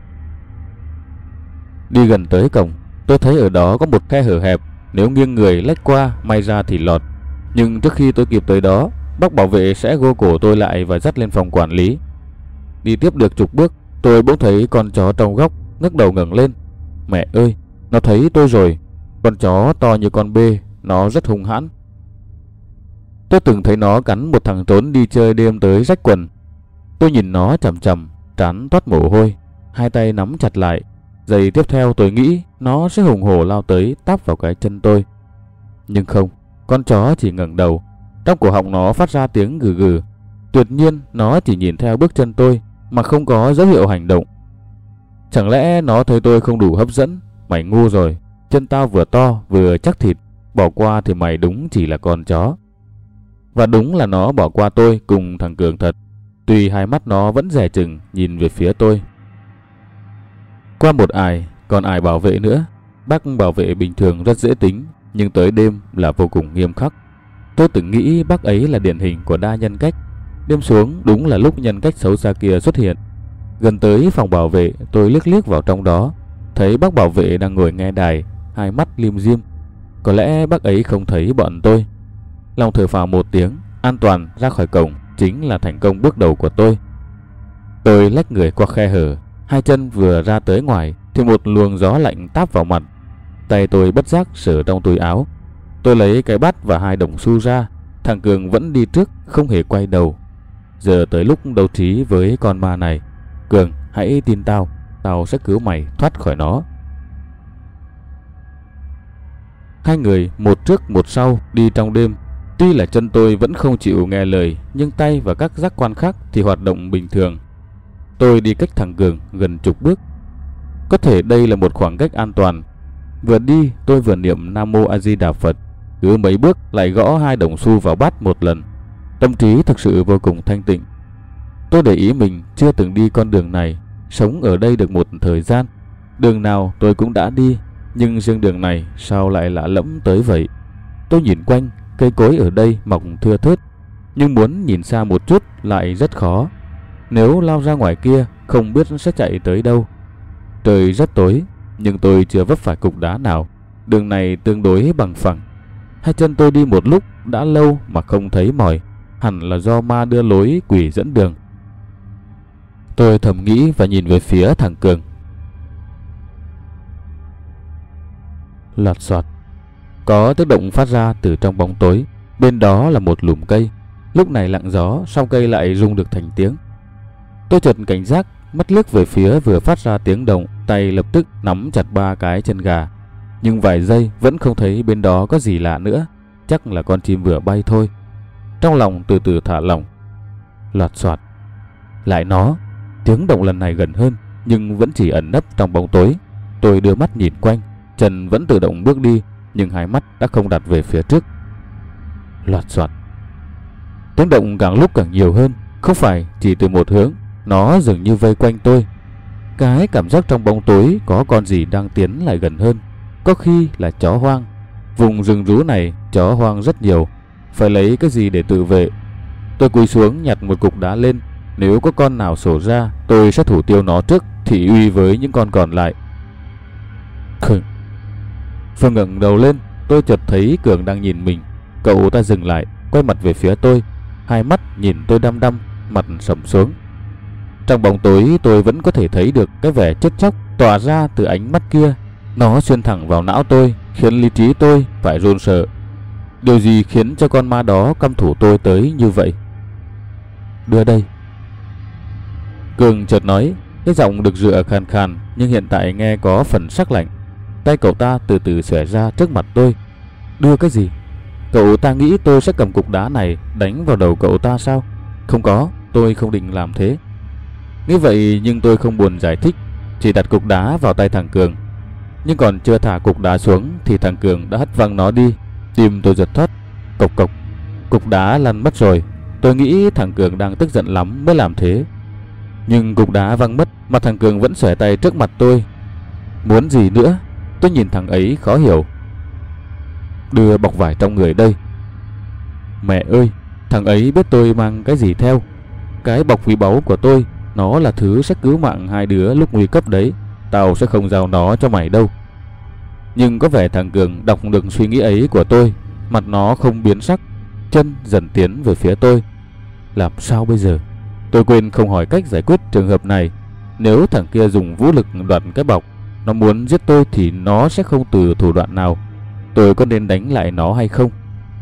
Đi gần tới cổng, tôi thấy ở đó có một khe hở hẹp. Nếu nghiêng người lách qua, may ra thì lọt. Nhưng trước khi tôi kịp tới đó, bác bảo vệ sẽ gô cổ tôi lại và dắt lên phòng quản lý. Đi tiếp được chục bước, tôi bỗng thấy con chó trong góc ngước đầu ngẩng lên. Mẹ ơi, nó thấy tôi rồi. Con chó to như con bê, nó rất hung hãn. Tôi từng thấy nó cắn một thằng trốn đi chơi đêm tới rách quần. Tôi nhìn nó chằm chằm, trán toát mồ hôi, hai tay nắm chặt lại. Giây tiếp theo tôi nghĩ nó sẽ hùng hổ lao tới táp vào cái chân tôi. Nhưng không, con chó chỉ ngẩng đầu. Trong cổ họng nó phát ra tiếng gừ gừ. Tuyệt nhiên nó chỉ nhìn theo bước chân tôi mà không có dấu hiệu hành động. Chẳng lẽ nó thấy tôi không đủ hấp dẫn? Mày ngu rồi, chân tao vừa to vừa chắc thịt, bỏ qua thì mày đúng chỉ là con chó. Và đúng là nó bỏ qua tôi cùng thằng Cường thật. Tuy hai mắt nó vẫn dè chừng nhìn về phía tôi. Qua một ải, còn ải bảo vệ nữa. Bác bảo vệ bình thường rất dễ tính, nhưng tới đêm là vô cùng nghiêm khắc. Tôi từng nghĩ bác ấy là điển hình của đa nhân cách. Đêm xuống đúng là lúc nhân cách xấu xa kia xuất hiện. Gần tới phòng bảo vệ, tôi liếc liếc vào trong đó, thấy bác bảo vệ đang ngồi nghe đài, hai mắt lim dim. Có lẽ bác ấy không thấy bọn tôi. Lòng thở phào một tiếng, an toàn ra khỏi cổng chính là thành công bước đầu của tôi. Tôi lách người qua khe hở, hai chân vừa ra tới ngoài thì một luồng gió lạnh táp vào mặt. Tay tôi bất giác sờ trong túi áo. Tôi lấy cái bát và 2 đồng xu ra. Thằng Cường vẫn đi trước, không hề quay đầu. Giờ tới lúc đấu trí với con ma này. Cường, hãy tin tao, tao sẽ cứu mày thoát khỏi nó. Hai người một trước một sau đi trong đêm. Tuy là chân tôi vẫn không chịu nghe lời, nhưng tay và các giác quan khác thì hoạt động bình thường. Tôi đi cách thằng Cường gần chục bước. Có thể đây là một khoảng cách an toàn. Vừa đi tôi vừa niệm Nam Mô A Di Đà Phật. Cứ mấy bước lại gõ 2 đồng xu vào bát một lần. Tâm trí thực sự vô cùng thanh tịnh. Tôi để ý mình chưa từng đi con đường này, sống ở đây được một thời gian. Đường nào tôi cũng đã đi, nhưng riêng đường này sao lại lạ lẫm tới vậy. Tôi nhìn quanh, cây cối ở đây mọc thưa thớt, nhưng muốn nhìn xa một chút lại rất khó. Nếu lao ra ngoài kia không biết sẽ chạy tới đâu. Trời rất tối, nhưng tôi chưa vấp phải cục đá nào. Đường này tương đối bằng phẳng. Hai chân tôi đi một lúc đã lâu mà không thấy mỏi, hẳn là do ma đưa lối, quỷ dẫn đường. Tôi thầm nghĩ và nhìn về phía thằng Cường. Lọt xoạt, có tiếng động phát ra từ trong bóng tối. Bên đó là một lùm cây. Lúc này lặng gió, sau cây lại rung được thành tiếng. Tôi chợt cảnh giác, mắt liếc về phía vừa phát ra tiếng động, tay lập tức nắm chặt 3 cái chân gà. Nhưng vài giây vẫn không thấy bên đó có gì lạ nữa, chắc là con chim vừa bay thôi. Trong lòng từ từ thả lỏng. Lọt xoạt, lại nó. Tiếng động lần này gần hơn, nhưng vẫn chỉ ẩn nấp trong bóng tối. Tôi đưa mắt nhìn quanh, chân vẫn tự động bước đi, nhưng hai mắt đã không đặt về phía trước. Lọt xoạt. Tiếng động càng lúc càng nhiều hơn, không phải chỉ từ một hướng, nó dường như vây quanh tôi. Cái cảm giác trong bóng tối có con gì đang tiến lại gần hơn. Có khi là chó hoang. Vùng rừng rú này chó hoang rất nhiều, phải lấy cái gì để tự vệ. Tôi cúi xuống nhặt một cục đá lên. Nếu có con nào sổ ra, tôi sẽ thủ tiêu nó trước, thị uy với những con còn lại. Khừng. Vừa ngẩng đầu lên, tôi chợt thấy Cường đang nhìn mình. Cậu ta dừng lại, quay mặt về phía tôi, hai mắt nhìn tôi đăm đăm, mặt sầm xuống. Trong bóng tối tôi vẫn có thể thấy được cái vẻ chết chóc tỏa ra từ ánh mắt kia. Nó xuyên thẳng vào não tôi, khiến lý trí tôi phải run sợ. Điều gì khiến cho con ma đó căm thủ tôi tới như vậy? Đưa đây. Cường chợt nói, cái giọng được dựa khàn khàn nhưng hiện tại nghe có phần sắc lạnh. Tay cậu ta từ từ xòe ra trước mặt tôi. Đưa cái gì? Cậu ta nghĩ tôi sẽ cầm cục đá này đánh vào đầu cậu ta sao? Không có, tôi không định làm thế. Nghĩ vậy nhưng tôi không buồn giải thích, chỉ đặt cục đá vào tay thằng Cường. Nhưng còn chưa thả cục đá xuống thì thằng Cường đã hất văng nó đi. Tim tôi giật thót. Cộc cộc. Cục đá lăn mất rồi. Tôi nghĩ thằng Cường đang tức giận lắm mới làm thế. Nhưng cục đá văng mất mà thằng Cường vẫn xòe tay trước mặt tôi. Muốn gì nữa? Tôi nhìn thằng ấy khó hiểu. Đưa bọc vải trong người đây. Mẹ ơi, thằng ấy biết tôi mang cái gì theo. Cái bọc quý báu của tôi, nó là thứ sẽ cứu mạng hai đứa lúc nguy cấp đấy. Tao sẽ không giao nó cho mày đâu. Nhưng có vẻ thằng Cường đọc được suy nghĩ ấy của tôi. Mặt nó không biến sắc, chân dần tiến về phía tôi. Làm sao bây giờ? Tôi quên không hỏi cách giải quyết trường hợp này. Nếu thằng kia dùng vũ lực đoạt cái bọc, nó muốn giết tôi thì nó sẽ không từ thủ đoạn nào. Tôi có nên đánh lại nó hay không?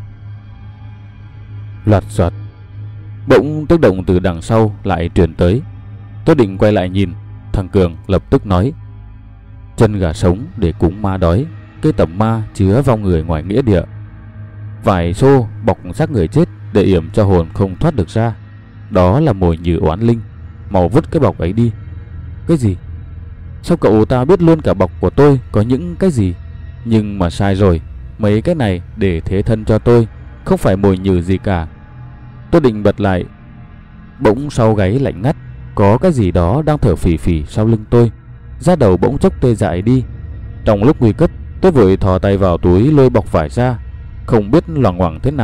Loạt soạt. Bỗng tiếng động từ đằng sau lại truyền tới. Tôi định quay lại nhìn. Thằng Cường lập tức nói, chân gà sống để cúng ma đói, cây tẩm ma chứa vong người ngoài nghĩa địa, vải xô bọc xác người chết để yểm cho hồn không thoát được ra. Đó là mồi nhử oán linh. Mau vứt cái bọc ấy đi. Cái gì? Sao cậu ta biết luôn cả bọc của tôi có những cái gì? Nhưng mà sai rồi, mấy cái này để thế thân cho tôi, không phải mồi nhử gì cả. Tôi định bật lại, bỗng sau gáy lạnh ngắt, có cái gì đó đang thở phì phì sau lưng tôi. Da đầu bỗng chốc tê dại đi. Trong lúc nguy cấp, tôi vội thò tay vào túi lôi bọc vải ra. Không biết loằng ngoằng thế nào,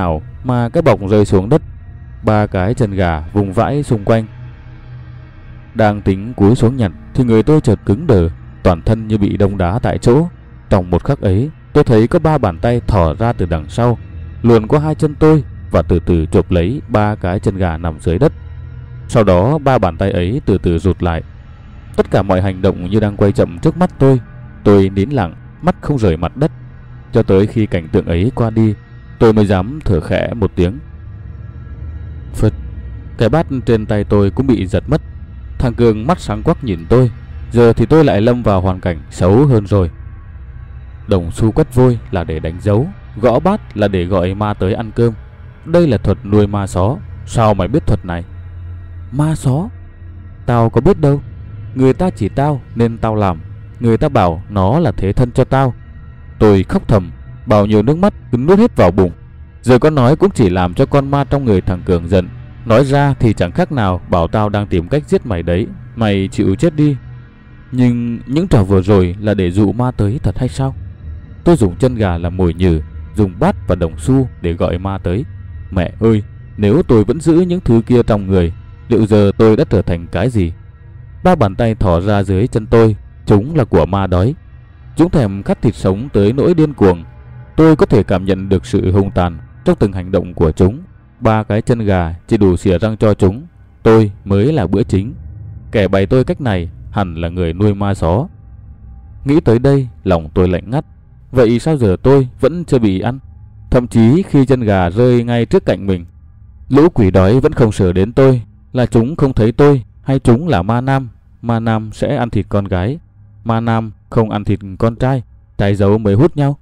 mà cái bọc rơi xuống đất. 3 cái chân gà vùng vãi xung quanh. Đang tính cúi xuống nhặt thì người tôi chợt cứng đờ, toàn thân như bị đông đá tại chỗ. Trong một khắc ấy, tôi thấy có 3 bàn tay thò ra từ đằng sau, luồn qua 2 chân tôi và từ từ chộp lấy 3 cái chân gà nằm dưới đất. Sau đó 3 bàn tay ấy từ từ rụt lại. Tất cả mọi hành động như đang quay chậm trước mắt tôi. Tôi nín lặng, mắt không rời mặt đất. Cho tới khi cảnh tượng ấy qua đi, tôi mới dám thở khẽ một tiếng. Phật, cái bát trên tay tôi cũng bị giật mất. Thằng Cường mắt sáng quắc nhìn tôi. Giờ thì tôi lại lâm vào hoàn cảnh xấu hơn rồi. Đồng xu quất vôi là để đánh dấu, gõ bát là để gọi ma tới ăn cơm. Đây là thuật nuôi ma só. Sao mày biết thuật này? Ma só? Tao có biết đâu. Người ta chỉ tao nên tao làm. Người ta bảo nó là thế thân cho tao. Tôi khóc thầm, bao nhiêu nước mắt cứ nuốt hết vào bụng. Giờ có nói cũng chỉ làm cho con ma trong người thằng Cường giận. Nói ra thì chẳng khác nào bảo tao đang tìm cách giết mày đấy. Mày chịu chết đi. Nhưng những trò vừa rồi là để dụ ma tới thật hay sao? Tôi dùng chân gà làm mồi nhử, dùng bát và đồng xu để gọi ma tới. Mẹ ơi, nếu tôi vẫn giữ những thứ kia trong người, liệu giờ tôi đã trở thành cái gì? 3 bàn tay thò ra dưới chân tôi, chúng là của ma đói. Chúng thèm khát thịt sống tới nỗi điên cuồng. Tôi có thể cảm nhận được sự hung tàn trong từng hành động của chúng. 3 cái chân gà chỉ đủ xỉa răng cho chúng. Tôi mới là bữa chính. Kẻ bày tôi cách này hẳn là người nuôi ma só. Nghĩ tới đây, lòng tôi lạnh ngắt. Vậy sao giờ tôi vẫn chưa bị ăn? Thậm chí khi chân gà rơi ngay trước cạnh mình, lũ quỷ đói vẫn không sợ đến tôi. Là chúng không thấy tôi, hay chúng là ma nam? Ma nam sẽ ăn thịt con gái, ma nam không ăn thịt con trai. Trai dấu mới hút nhau.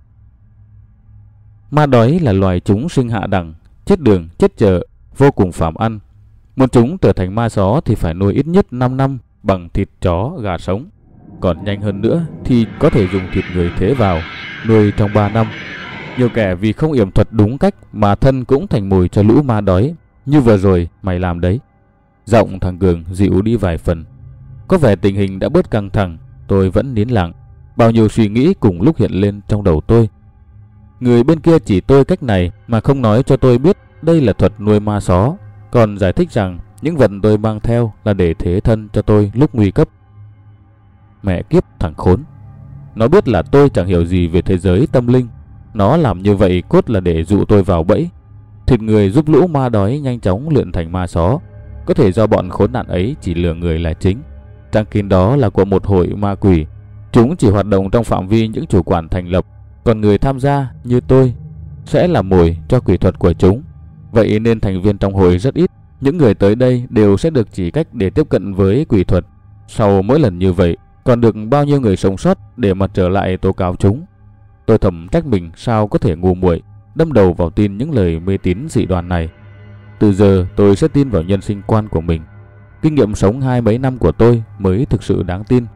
Ma đói là loài chúng sinh hạ đẳng, chết đường, chết chợ, vô cùng phàm ăn. Muốn chúng trở thành ma só thì phải nuôi ít nhất 5 năm bằng thịt chó, gà sống. Còn nhanh hơn nữa thì có thể dùng thịt người thế vào, nuôi trong 3 năm. Nhiều kẻ vì không yểm thuật đúng cách mà thân cũng thành mồi cho lũ ma đói, như vừa rồi mày làm đấy. Giọng thằng Cường dịu đi vài phần. Có vẻ tình hình đã bớt căng thẳng. Tôi vẫn nín lặng. Bao nhiêu suy nghĩ cùng lúc hiện lên trong đầu tôi. Người bên kia chỉ tôi cách này mà không nói cho tôi biết đây là thuật nuôi ma só, còn giải thích rằng những vật tôi mang theo là để thế thân cho tôi lúc nguy cấp. Mẹ kiếp thằng khốn. Nó biết là tôi chẳng hiểu gì về thế giới tâm linh. Nó làm như vậy cốt là để dụ tôi vào bẫy. Thịt người giúp lũ ma đói nhanh chóng luyện thành ma só. Có thể do bọn khốn nạn ấy chỉ lừa người là chính. Trang kín đó là của một hội ma quỷ. Chúng chỉ hoạt động trong phạm vi những chủ quản thành lập. Còn người tham gia như tôi sẽ là mồi cho quỷ thuật của chúng. Vậy nên thành viên trong hội rất ít. Những người tới đây đều sẽ được chỉ cách để tiếp cận với quỷ thuật. Sau mỗi lần như vậy, còn được bao nhiêu người sống sót để mà trở lại tố cáo chúng. Tôi thầm trách mình sao có thể ngu muội đâm đầu vào tin những lời mê tín dị đoan này. Từ giờ tôi sẽ tin vào nhân sinh quan của mình. Kinh nghiệm sống 20 mấy năm của tôi mới thực sự đáng tin.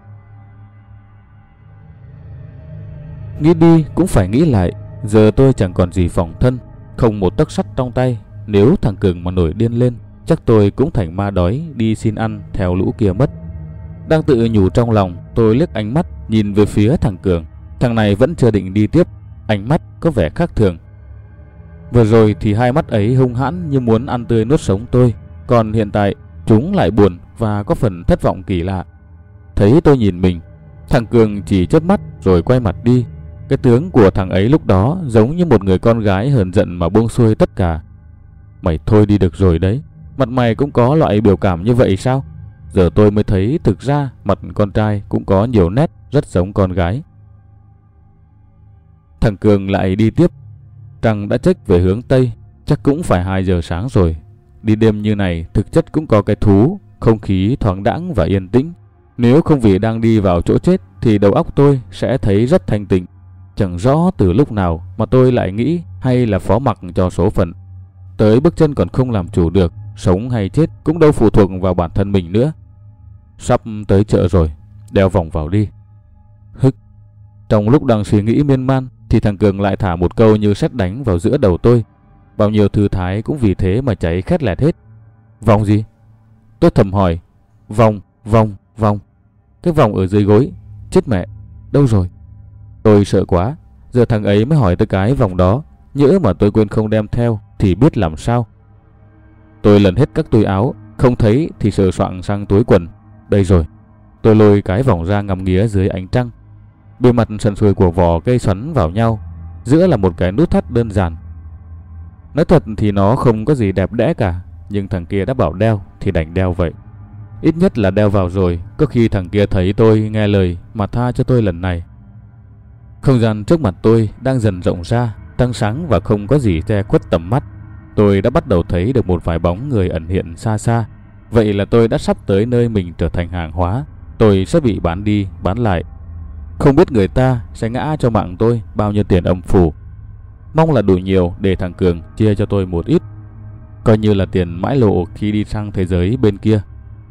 Nghĩ đi cũng phải nghĩ lại. Giờ tôi chẳng còn gì phòng thân, không một tấc sắt trong tay. Nếu thằng Cường mà nổi điên lên, chắc tôi cũng thành ma đói đi xin ăn theo lũ kia mất. Đang tự nhủ trong lòng, tôi liếc ánh mắt nhìn về phía thằng Cường. Thằng này vẫn chưa định đi tiếp. Ánh mắt có vẻ khác thường. Vừa rồi thì hai mắt ấy hung hãn như muốn ăn tươi nuốt sống tôi. Còn hiện tại chúng lại buồn và có phần thất vọng kỳ lạ. Thấy tôi nhìn mình, thằng Cường chỉ chớp mắt rồi quay mặt đi. Cái tướng của thằng ấy lúc đó giống như một người con gái hờn giận mà buông xuôi tất cả. Mày thôi đi được rồi đấy. Mặt mày cũng có loại biểu cảm như vậy sao? Giờ tôi mới thấy thực ra mặt con trai cũng có nhiều nét rất giống con gái. Thằng Cường lại đi tiếp. Trăng đã chếch về hướng Tây, chắc cũng phải 2 giờ sáng rồi. Đi đêm như này thực chất cũng có cái thú, không khí thoáng đãng và yên tĩnh. Nếu không vì đang đi vào chỗ chết thì đầu óc tôi sẽ thấy rất thanh tịnh. Chẳng rõ từ lúc nào mà tôi lại nghĩ hay là phó mặc cho số phận. Tới bước chân còn không làm chủ được, sống hay chết cũng đâu phụ thuộc vào bản thân mình nữa. Sắp tới chợ rồi, đeo vòng vào đi. Hức. Trong lúc đang suy nghĩ miên man thì thằng Cường lại thả một câu như sét đánh vào giữa đầu tôi. Bao nhiêu thư thái cũng vì thế mà cháy khét lẹt hết. Vòng gì? Tôi thầm hỏi. Vòng. Cái vòng ở dưới gối. Chết mẹ, đâu rồi? Tôi sợ quá. Giờ thằng ấy mới hỏi tới cái vòng đó. Nhỡ mà tôi quên không đem theo thì biết làm sao. Tôi lần hết các túi áo, không thấy thì sờ soạng sang túi quần. Đây rồi. Tôi lôi cái vòng ra ngắm nghía dưới ánh trăng. Bề mặt sần sùi của vỏ cây xoắn vào nhau, giữa là một cái nút thắt đơn giản. Nói thật thì nó không có gì đẹp đẽ cả, nhưng thằng kia đã bảo đeo thì đành đeo vậy. Ít nhất là đeo vào rồi, có khi thằng kia thấy tôi nghe lời mà tha cho tôi lần này. Không gian trước mặt tôi đang dần rộng ra, tăng sáng và không có gì che khuất tầm mắt. Tôi đã bắt đầu thấy được một vài bóng người ẩn hiện xa xa. Vậy là tôi đã sắp tới nơi mình trở thành hàng hóa. Tôi sẽ bị bán đi, bán lại. Không biết người ta sẽ ngã cho mạng tôi bao nhiêu tiền âm phủ. Mong là đủ nhiều để thằng Cường chia cho tôi một ít, coi như là tiền mãi lộ khi đi sang thế giới bên kia.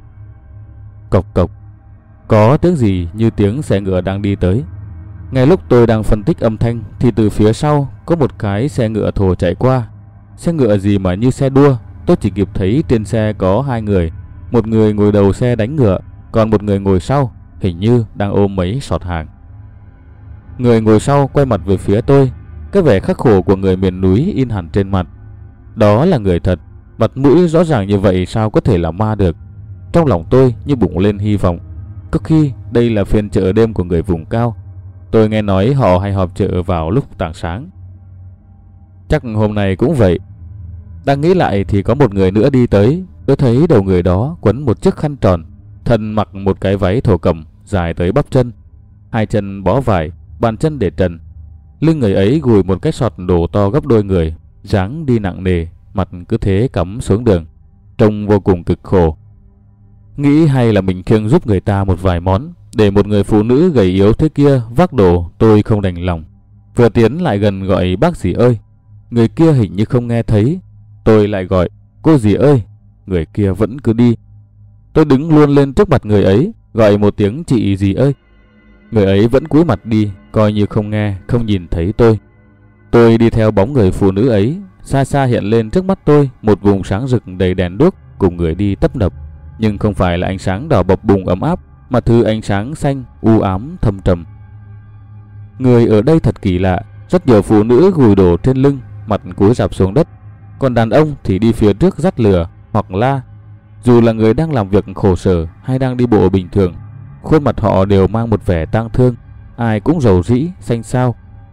Cộc cộc. Có tiếng gì như tiếng xe ngựa đang đi tới. Ngay lúc tôi đang phân tích âm thanh thì từ phía sau có một cái xe ngựa thồ chạy qua. Xe ngựa gì mà như xe đua. Tôi chỉ kịp thấy trên xe có hai người. Một người ngồi đầu xe đánh ngựa, còn một người ngồi sau, hình như đang ôm mấy sọt hàng. Người ngồi sau quay mặt về phía tôi. Cái vẻ khắc khổ của người miền núi in hẳn trên mặt. Đó là người thật. Mặt mũi rõ ràng như vậy sao có thể là ma được. Trong lòng tôi như bùng lên hy vọng. Có khi đây là phiên chợ đêm của người vùng cao. Tôi nghe nói họ hay họp chợ vào lúc tảng sáng. Chắc hôm nay cũng vậy. Đang nghĩ lại thì có một người nữa đi tới. Tôi thấy đầu người đó quấn một chiếc khăn tròn, thân mặc một cái váy thổ cẩm dài tới bắp chân, hai chân bó vải, bàn chân để trần. Lưng người ấy gùi một cái sọt đồ to gấp đôi người, dáng đi nặng nề, mặt cứ thế cắm xuống đường, trông vô cùng cực khổ. Nghĩ hay là mình khiêng giúp người ta một vài món, để một người phụ nữ gầy yếu thế kia vác đồ, tôi không đành lòng. Vừa tiến lại gần gọi bác dì ơi. Người kia hình như không nghe thấy. Tôi lại gọi cô dì ơi. Người kia vẫn cứ đi. Tôi đứng luôn lên trước mặt người ấy, gọi một tiếng chị dì ơi. Người ấy vẫn cúi mặt đi, coi như không nghe, không nhìn thấy tôi. Tôi đi theo bóng người phụ nữ ấy. Xa xa hiện lên trước mắt tôi một vùng sáng rực đầy đèn đuốc cùng người đi tấp nập. Nhưng không phải là ánh sáng đỏ bập bùng ấm áp, mà thứ ánh sáng xanh u ám thâm trầm. Người ở đây thật kỳ lạ. Rất nhiều phụ nữ gùi đồ trên lưng, mặt cúi rạp xuống đất. Còn đàn ông thì đi phía trước dắt lừa hoặc la. Dù là người đang làm việc khổ sở hay đang đi bộ bình thường, khuôn mặt họ đều mang một vẻ tang thương. Ai cũng rầu rĩ, xanh xao.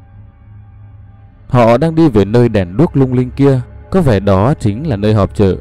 Họ đang đi về nơi đèn đuốc lung linh kia. Có vẻ đó chính là nơi họp chợ.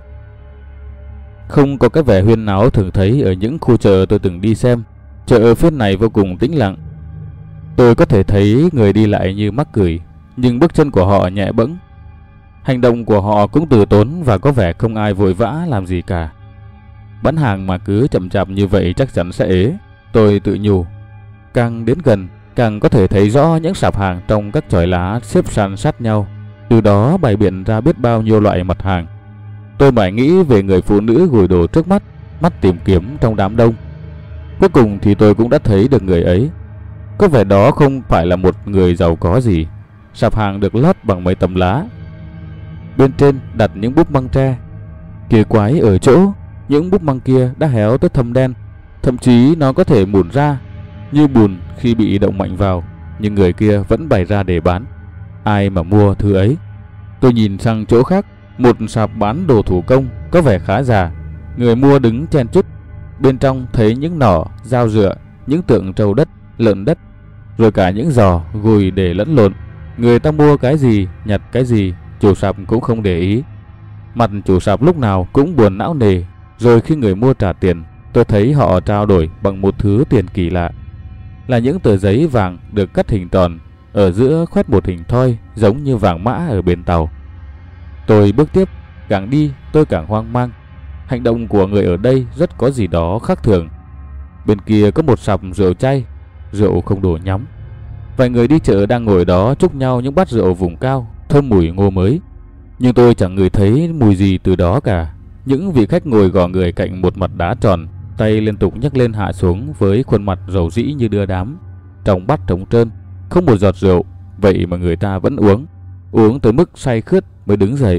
Không có cái vẻ huyên náo thường thấy ở những khu chợ tôi từng đi xem. Chợ phiên này vô cùng tĩnh lặng. Tôi có thể thấy người đi lại như mắc cười, nhưng bước chân của họ nhẹ bẫng. Hành động của họ cũng từ tốn và có vẻ không ai vội vã làm gì cả. Bán hàng mà cứ chậm chạp như vậy chắc chắn sẽ ế, tôi tự nhủ. Càng đến gần, càng có thể thấy rõ những sạp hàng trong các chòi lá xếp san sát nhau. Từ đó bày biện ra biết bao nhiêu loại mặt hàng. Tôi mãi nghĩ về người phụ nữ gùi đồ trước mắt, mắt tìm kiếm trong đám đông. Cuối cùng thì tôi cũng đã thấy được người ấy. Có vẻ đó không phải là một người giàu có gì. Sạp hàng được lót bằng mấy tấm lá. Bên trên đặt những búp măng tre. Kỳ quái ở chỗ, những búp măng kia đã héo tới thâm đen. Thậm chí nó có thể mủn ra như bùn khi bị động mạnh vào. Nhưng người kia vẫn bày ra để bán. Ai mà mua thứ ấy? Tôi nhìn sang chỗ khác. Một sạp bán đồ thủ công có vẻ khá già. Người mua đứng chen chúc. Bên trong thấy những nỏ, dao rựa, những tượng trâu đất, lợn đất, rồi cả những giò gùi để lẫn lộn. Người ta mua cái gì, nhặt cái gì, chủ sạp cũng không để ý. Mặt chủ sạp lúc nào cũng buồn não nề. Rồi khi người mua trả tiền, tôi thấy họ trao đổi bằng một thứ tiền kỳ lạ. Là những tờ giấy vàng được cắt hình tròn, ở giữa khoét một hình thoi giống như vàng mã ở bến tàu. Tôi bước tiếp, càng đi tôi càng hoang mang. Hành động của người ở đây rất có gì đó khác thường. Bên kia có một sạp rượu chay, rượu không đổ nhắm. Vài người đi chợ đang ngồi đó chúc nhau những bát rượu vùng cao, thơm mùi ngô mới. Nhưng tôi chẳng ngửi thấy mùi gì từ đó cả. Những vị khách ngồi gò người cạnh một mặt đá tròn, tay liên tục nhấc lên hạ xuống với khuôn mặt rầu rĩ như đưa đám. Trong bát trống trơn, không một giọt rượu, vậy mà người ta vẫn uống tới mức say khướt mới đứng dậy.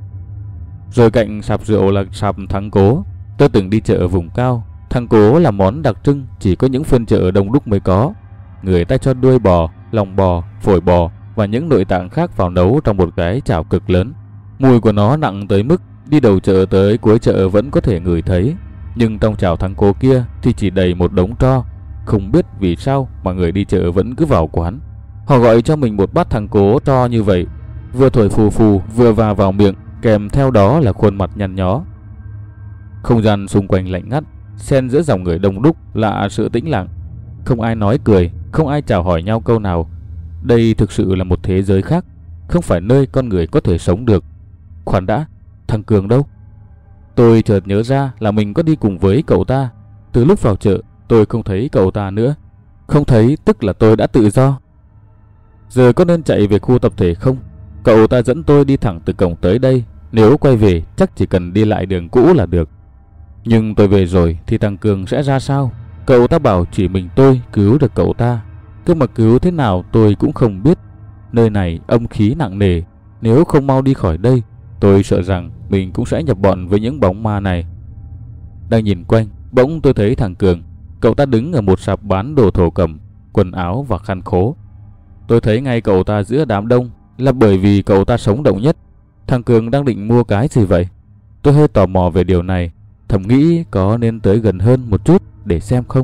Rồi cạnh sạp rượu là sạp Thắng Cố. Tôi từng đi chợ vùng cao. Thắng Cố là món đặc trưng chỉ có những phiên chợ đông đúc mới có. Người ta cho đuôi bò, lòng bò, phổi bò và những nội tạng khác vào nấu trong một cái chảo cực lớn. Mùi của nó nặng tới mức đi đầu chợ tới cuối chợ vẫn có thể ngửi thấy. Nhưng trong chảo thắng cố kia thì chỉ đầy một đống tro. Không biết vì sao mà người đi chợ vẫn cứ vào quán. Họ gọi cho mình một bát thắng cố tro như vậy, vừa thổi phù phù vừa vào miệng, kèm theo đó là khuôn mặt nhăn nhó. Không gian xung quanh lạnh ngắt, xen giữa dòng người đông đúc là sự tĩnh lặng. Không ai nói cười, không ai chào hỏi nhau câu nào. Đây thực sự là một thế giới khác, không phải nơi con người có thể sống được. Khoan đã, thằng Cường đâu? Tôi chợt nhớ ra là mình có đi cùng với cậu ta. Từ lúc vào chợ, tôi không thấy cậu ta nữa. Không thấy tức là tôi đã tự do. Giờ có nên chạy về khu tập thể không? Cậu ta dẫn tôi đi thẳng từ cổng tới đây. Nếu quay về chắc chỉ cần đi lại đường cũ là được. Nhưng tôi về rồi thì thằng Cường sẽ ra sao? Cậu ta bảo chỉ mình tôi cứu được cậu ta. Cơ mà cứu thế nào tôi cũng không biết. Nơi này âm khí nặng nề. Nếu không mau đi khỏi đây, tôi sợ rằng mình cũng sẽ nhập bọn với những bóng ma này. Đang nhìn quanh, bỗng tôi thấy thằng Cường. Cậu ta đứng ở một sạp bán đồ thổ cẩm, quần áo và khăn khố. Tôi thấy ngay cậu ta giữa đám đông là bởi vì cậu ta sống động nhất. Thằng Cường đang định mua cái gì vậy? Tôi hơi tò mò về điều này, thầm nghĩ có nên tới gần hơn một chút để xem không.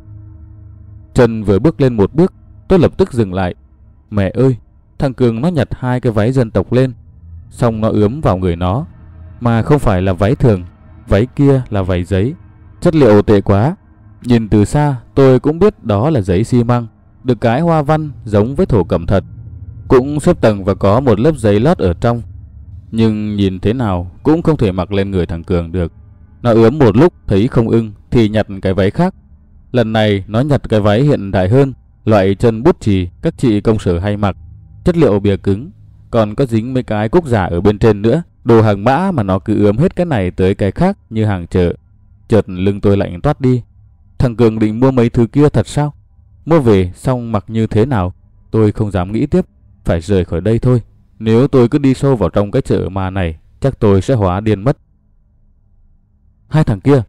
Chân vừa bước lên một bước, tôi lập tức dừng lại. Mẹ ơi, thằng Cường nó nhặt hai cái váy dân tộc lên, xong nó ướm vào người nó. Mà không phải là váy thường, váy kia là váy giấy. Chất liệu tệ quá. Nhìn từ xa tôi cũng biết đó là giấy xi măng, được cái hoa văn giống với thổ cẩm thật. Cũng xếp tầng và có một lớp giấy lót ở trong. Nhưng nhìn thế nào cũng không thể mặc lên người thằng Cường được. Nó ướm một lúc thấy không ưng thì nhặt cái váy khác. Lần này nó nhặt cái váy hiện đại hơn, loại chân bút chì các chị công sở hay mặc, chất liệu bìa cứng, còn có dính mấy cái cúc giả ở bên trên nữa. Đồ hàng mã mà nó cứ ướm hết cái này tới cái khác như hàng chợ. Chợt lưng tôi lạnh toát đi. Thằng Cường định mua mấy thứ kia thật sao? Mua về xong mặc như thế nào? Tôi không dám nghĩ tiếp, phải rời khỏi đây thôi. Nếu tôi cứ đi sâu vào trong cái chợ ma này, chắc tôi sẽ hóa điên mất. Hai thằng kia.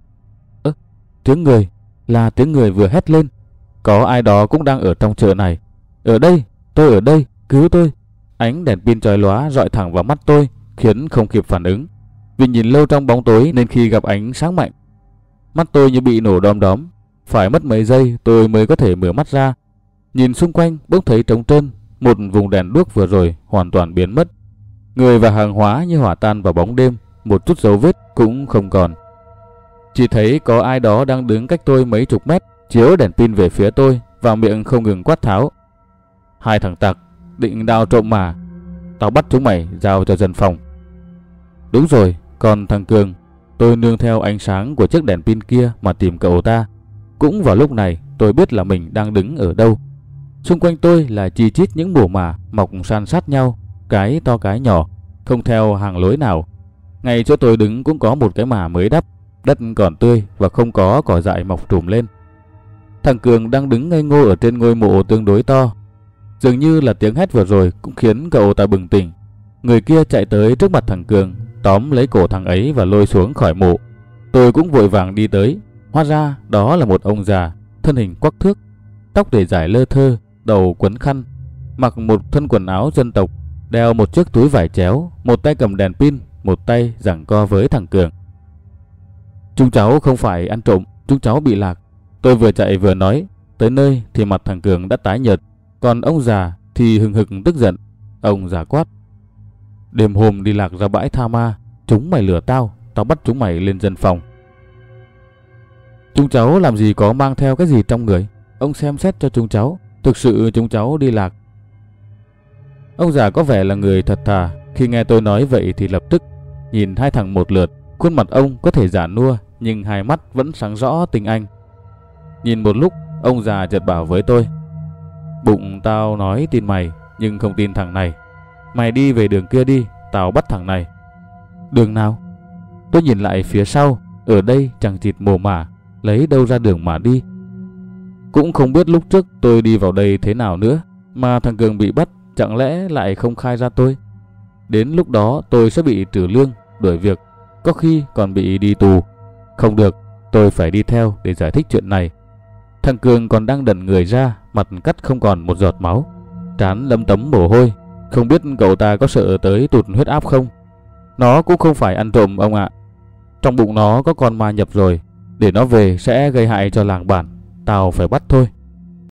Tiếng người, là tiếng người vừa hét lên. Có ai đó cũng đang ở trong chợ này. Ở đây, tôi ở đây, cứu tôi. Ánh đèn pin chói lóa rọi thẳng vào mắt tôi, khiến không kịp phản ứng. Vì nhìn lâu trong bóng tối nên khi gặp ánh sáng mạnh, mắt tôi như bị nổ đom đóm. Phải mất mấy giây tôi mới có thể mở mắt ra. Nhìn xung quanh bỗng thấy trống trơn. Một vùng đèn đuốc vừa rồi hoàn toàn biến mất. Người và hàng hóa như hỏa tan vào bóng đêm, một chút dấu vết cũng không còn. Chỉ thấy có ai đó đang đứng cách tôi mấy chục mét, chiếu đèn pin về phía tôi và miệng không ngừng quát tháo. Hai thằng tặc, định đào trộm mà. Tao bắt chúng mày giao cho dân phòng. Đúng rồi, còn thằng Cường, tôi nương theo ánh sáng của chiếc đèn pin kia mà tìm cậu ta. Cũng vào lúc này tôi biết là mình đang đứng ở đâu. Xung quanh tôi là chi chít những mùa mả mọc san sát nhau, cái to cái nhỏ, không theo hàng lối nào. Ngay chỗ tôi đứng cũng có một cái mả mới đắp, đất còn tươi và không có cỏ dại mọc trùm lên. Thằng Cường đang đứng ngây ngô ở trên ngôi mộ tương đối to. Dường như là tiếng hét vừa rồi cũng khiến cậu ta bừng tỉnh. Người kia chạy tới trước mặt thằng Cường, tóm lấy cổ thằng ấy và lôi xuống khỏi mộ. Tôi cũng vội vàng đi tới. Hóa ra đó là một ông già, thân hình quắc thước, tóc để dài lơ thơ, đầu quấn khăn, mặc một thân quần áo dân tộc, đeo một chiếc túi vải chéo, một tay cầm đèn pin, một tay giằng co với thằng Cường. Chúng cháu không phải ăn trộm, chúng cháu bị lạc. Tôi vừa chạy vừa nói. Tới nơi thì mặt thằng Cường đã tái nhợt, còn ông già thì hừng hực tức giận. Ông già quát: Đêm hôm đi lạc ra bãi tha ma, chúng mày lừa tao, tao bắt chúng mày lên dân phòng. Chúng cháu làm gì có mang theo cái gì trong người? Ông xem xét cho chúng cháu, thực sự chúng cháu đi lạc. Ông già có vẻ là người thật thà. Khi nghe tôi nói vậy thì lập tức nhìn hai thằng một lượt. Khuôn mặt ông có thể già nua nhưng hai mắt vẫn sáng rõ tinh anh. Nhìn một lúc, ông già chợt bảo với tôi: Bụng tao nói tin mày nhưng không tin thằng này. Mày đi về đường kia đi, tao bắt thằng này. Đường nào? Tôi nhìn lại phía sau. Ở đây chẳng chịt mồ mả, lấy đâu ra đường mà đi. Cũng không biết lúc trước tôi đi vào đây thế nào nữa, mà thằng Cường bị bắt chẳng lẽ lại không khai ra tôi. Đến lúc đó tôi sẽ bị trừ lương, đuổi việc, có khi còn bị đi tù. Không được, tôi phải đi theo để giải thích chuyện này. Thằng Cường còn đang đần người ra, mặt cắt không còn một giọt máu, trán lấm tấm mồ hôi, Không biết cậu ta có sợ tới tụt huyết áp không? Nó cũng không phải ăn trộm ông ạ. Trong bụng nó có con ma nhập rồi. Để nó về sẽ gây hại cho làng bản. Tao phải bắt thôi.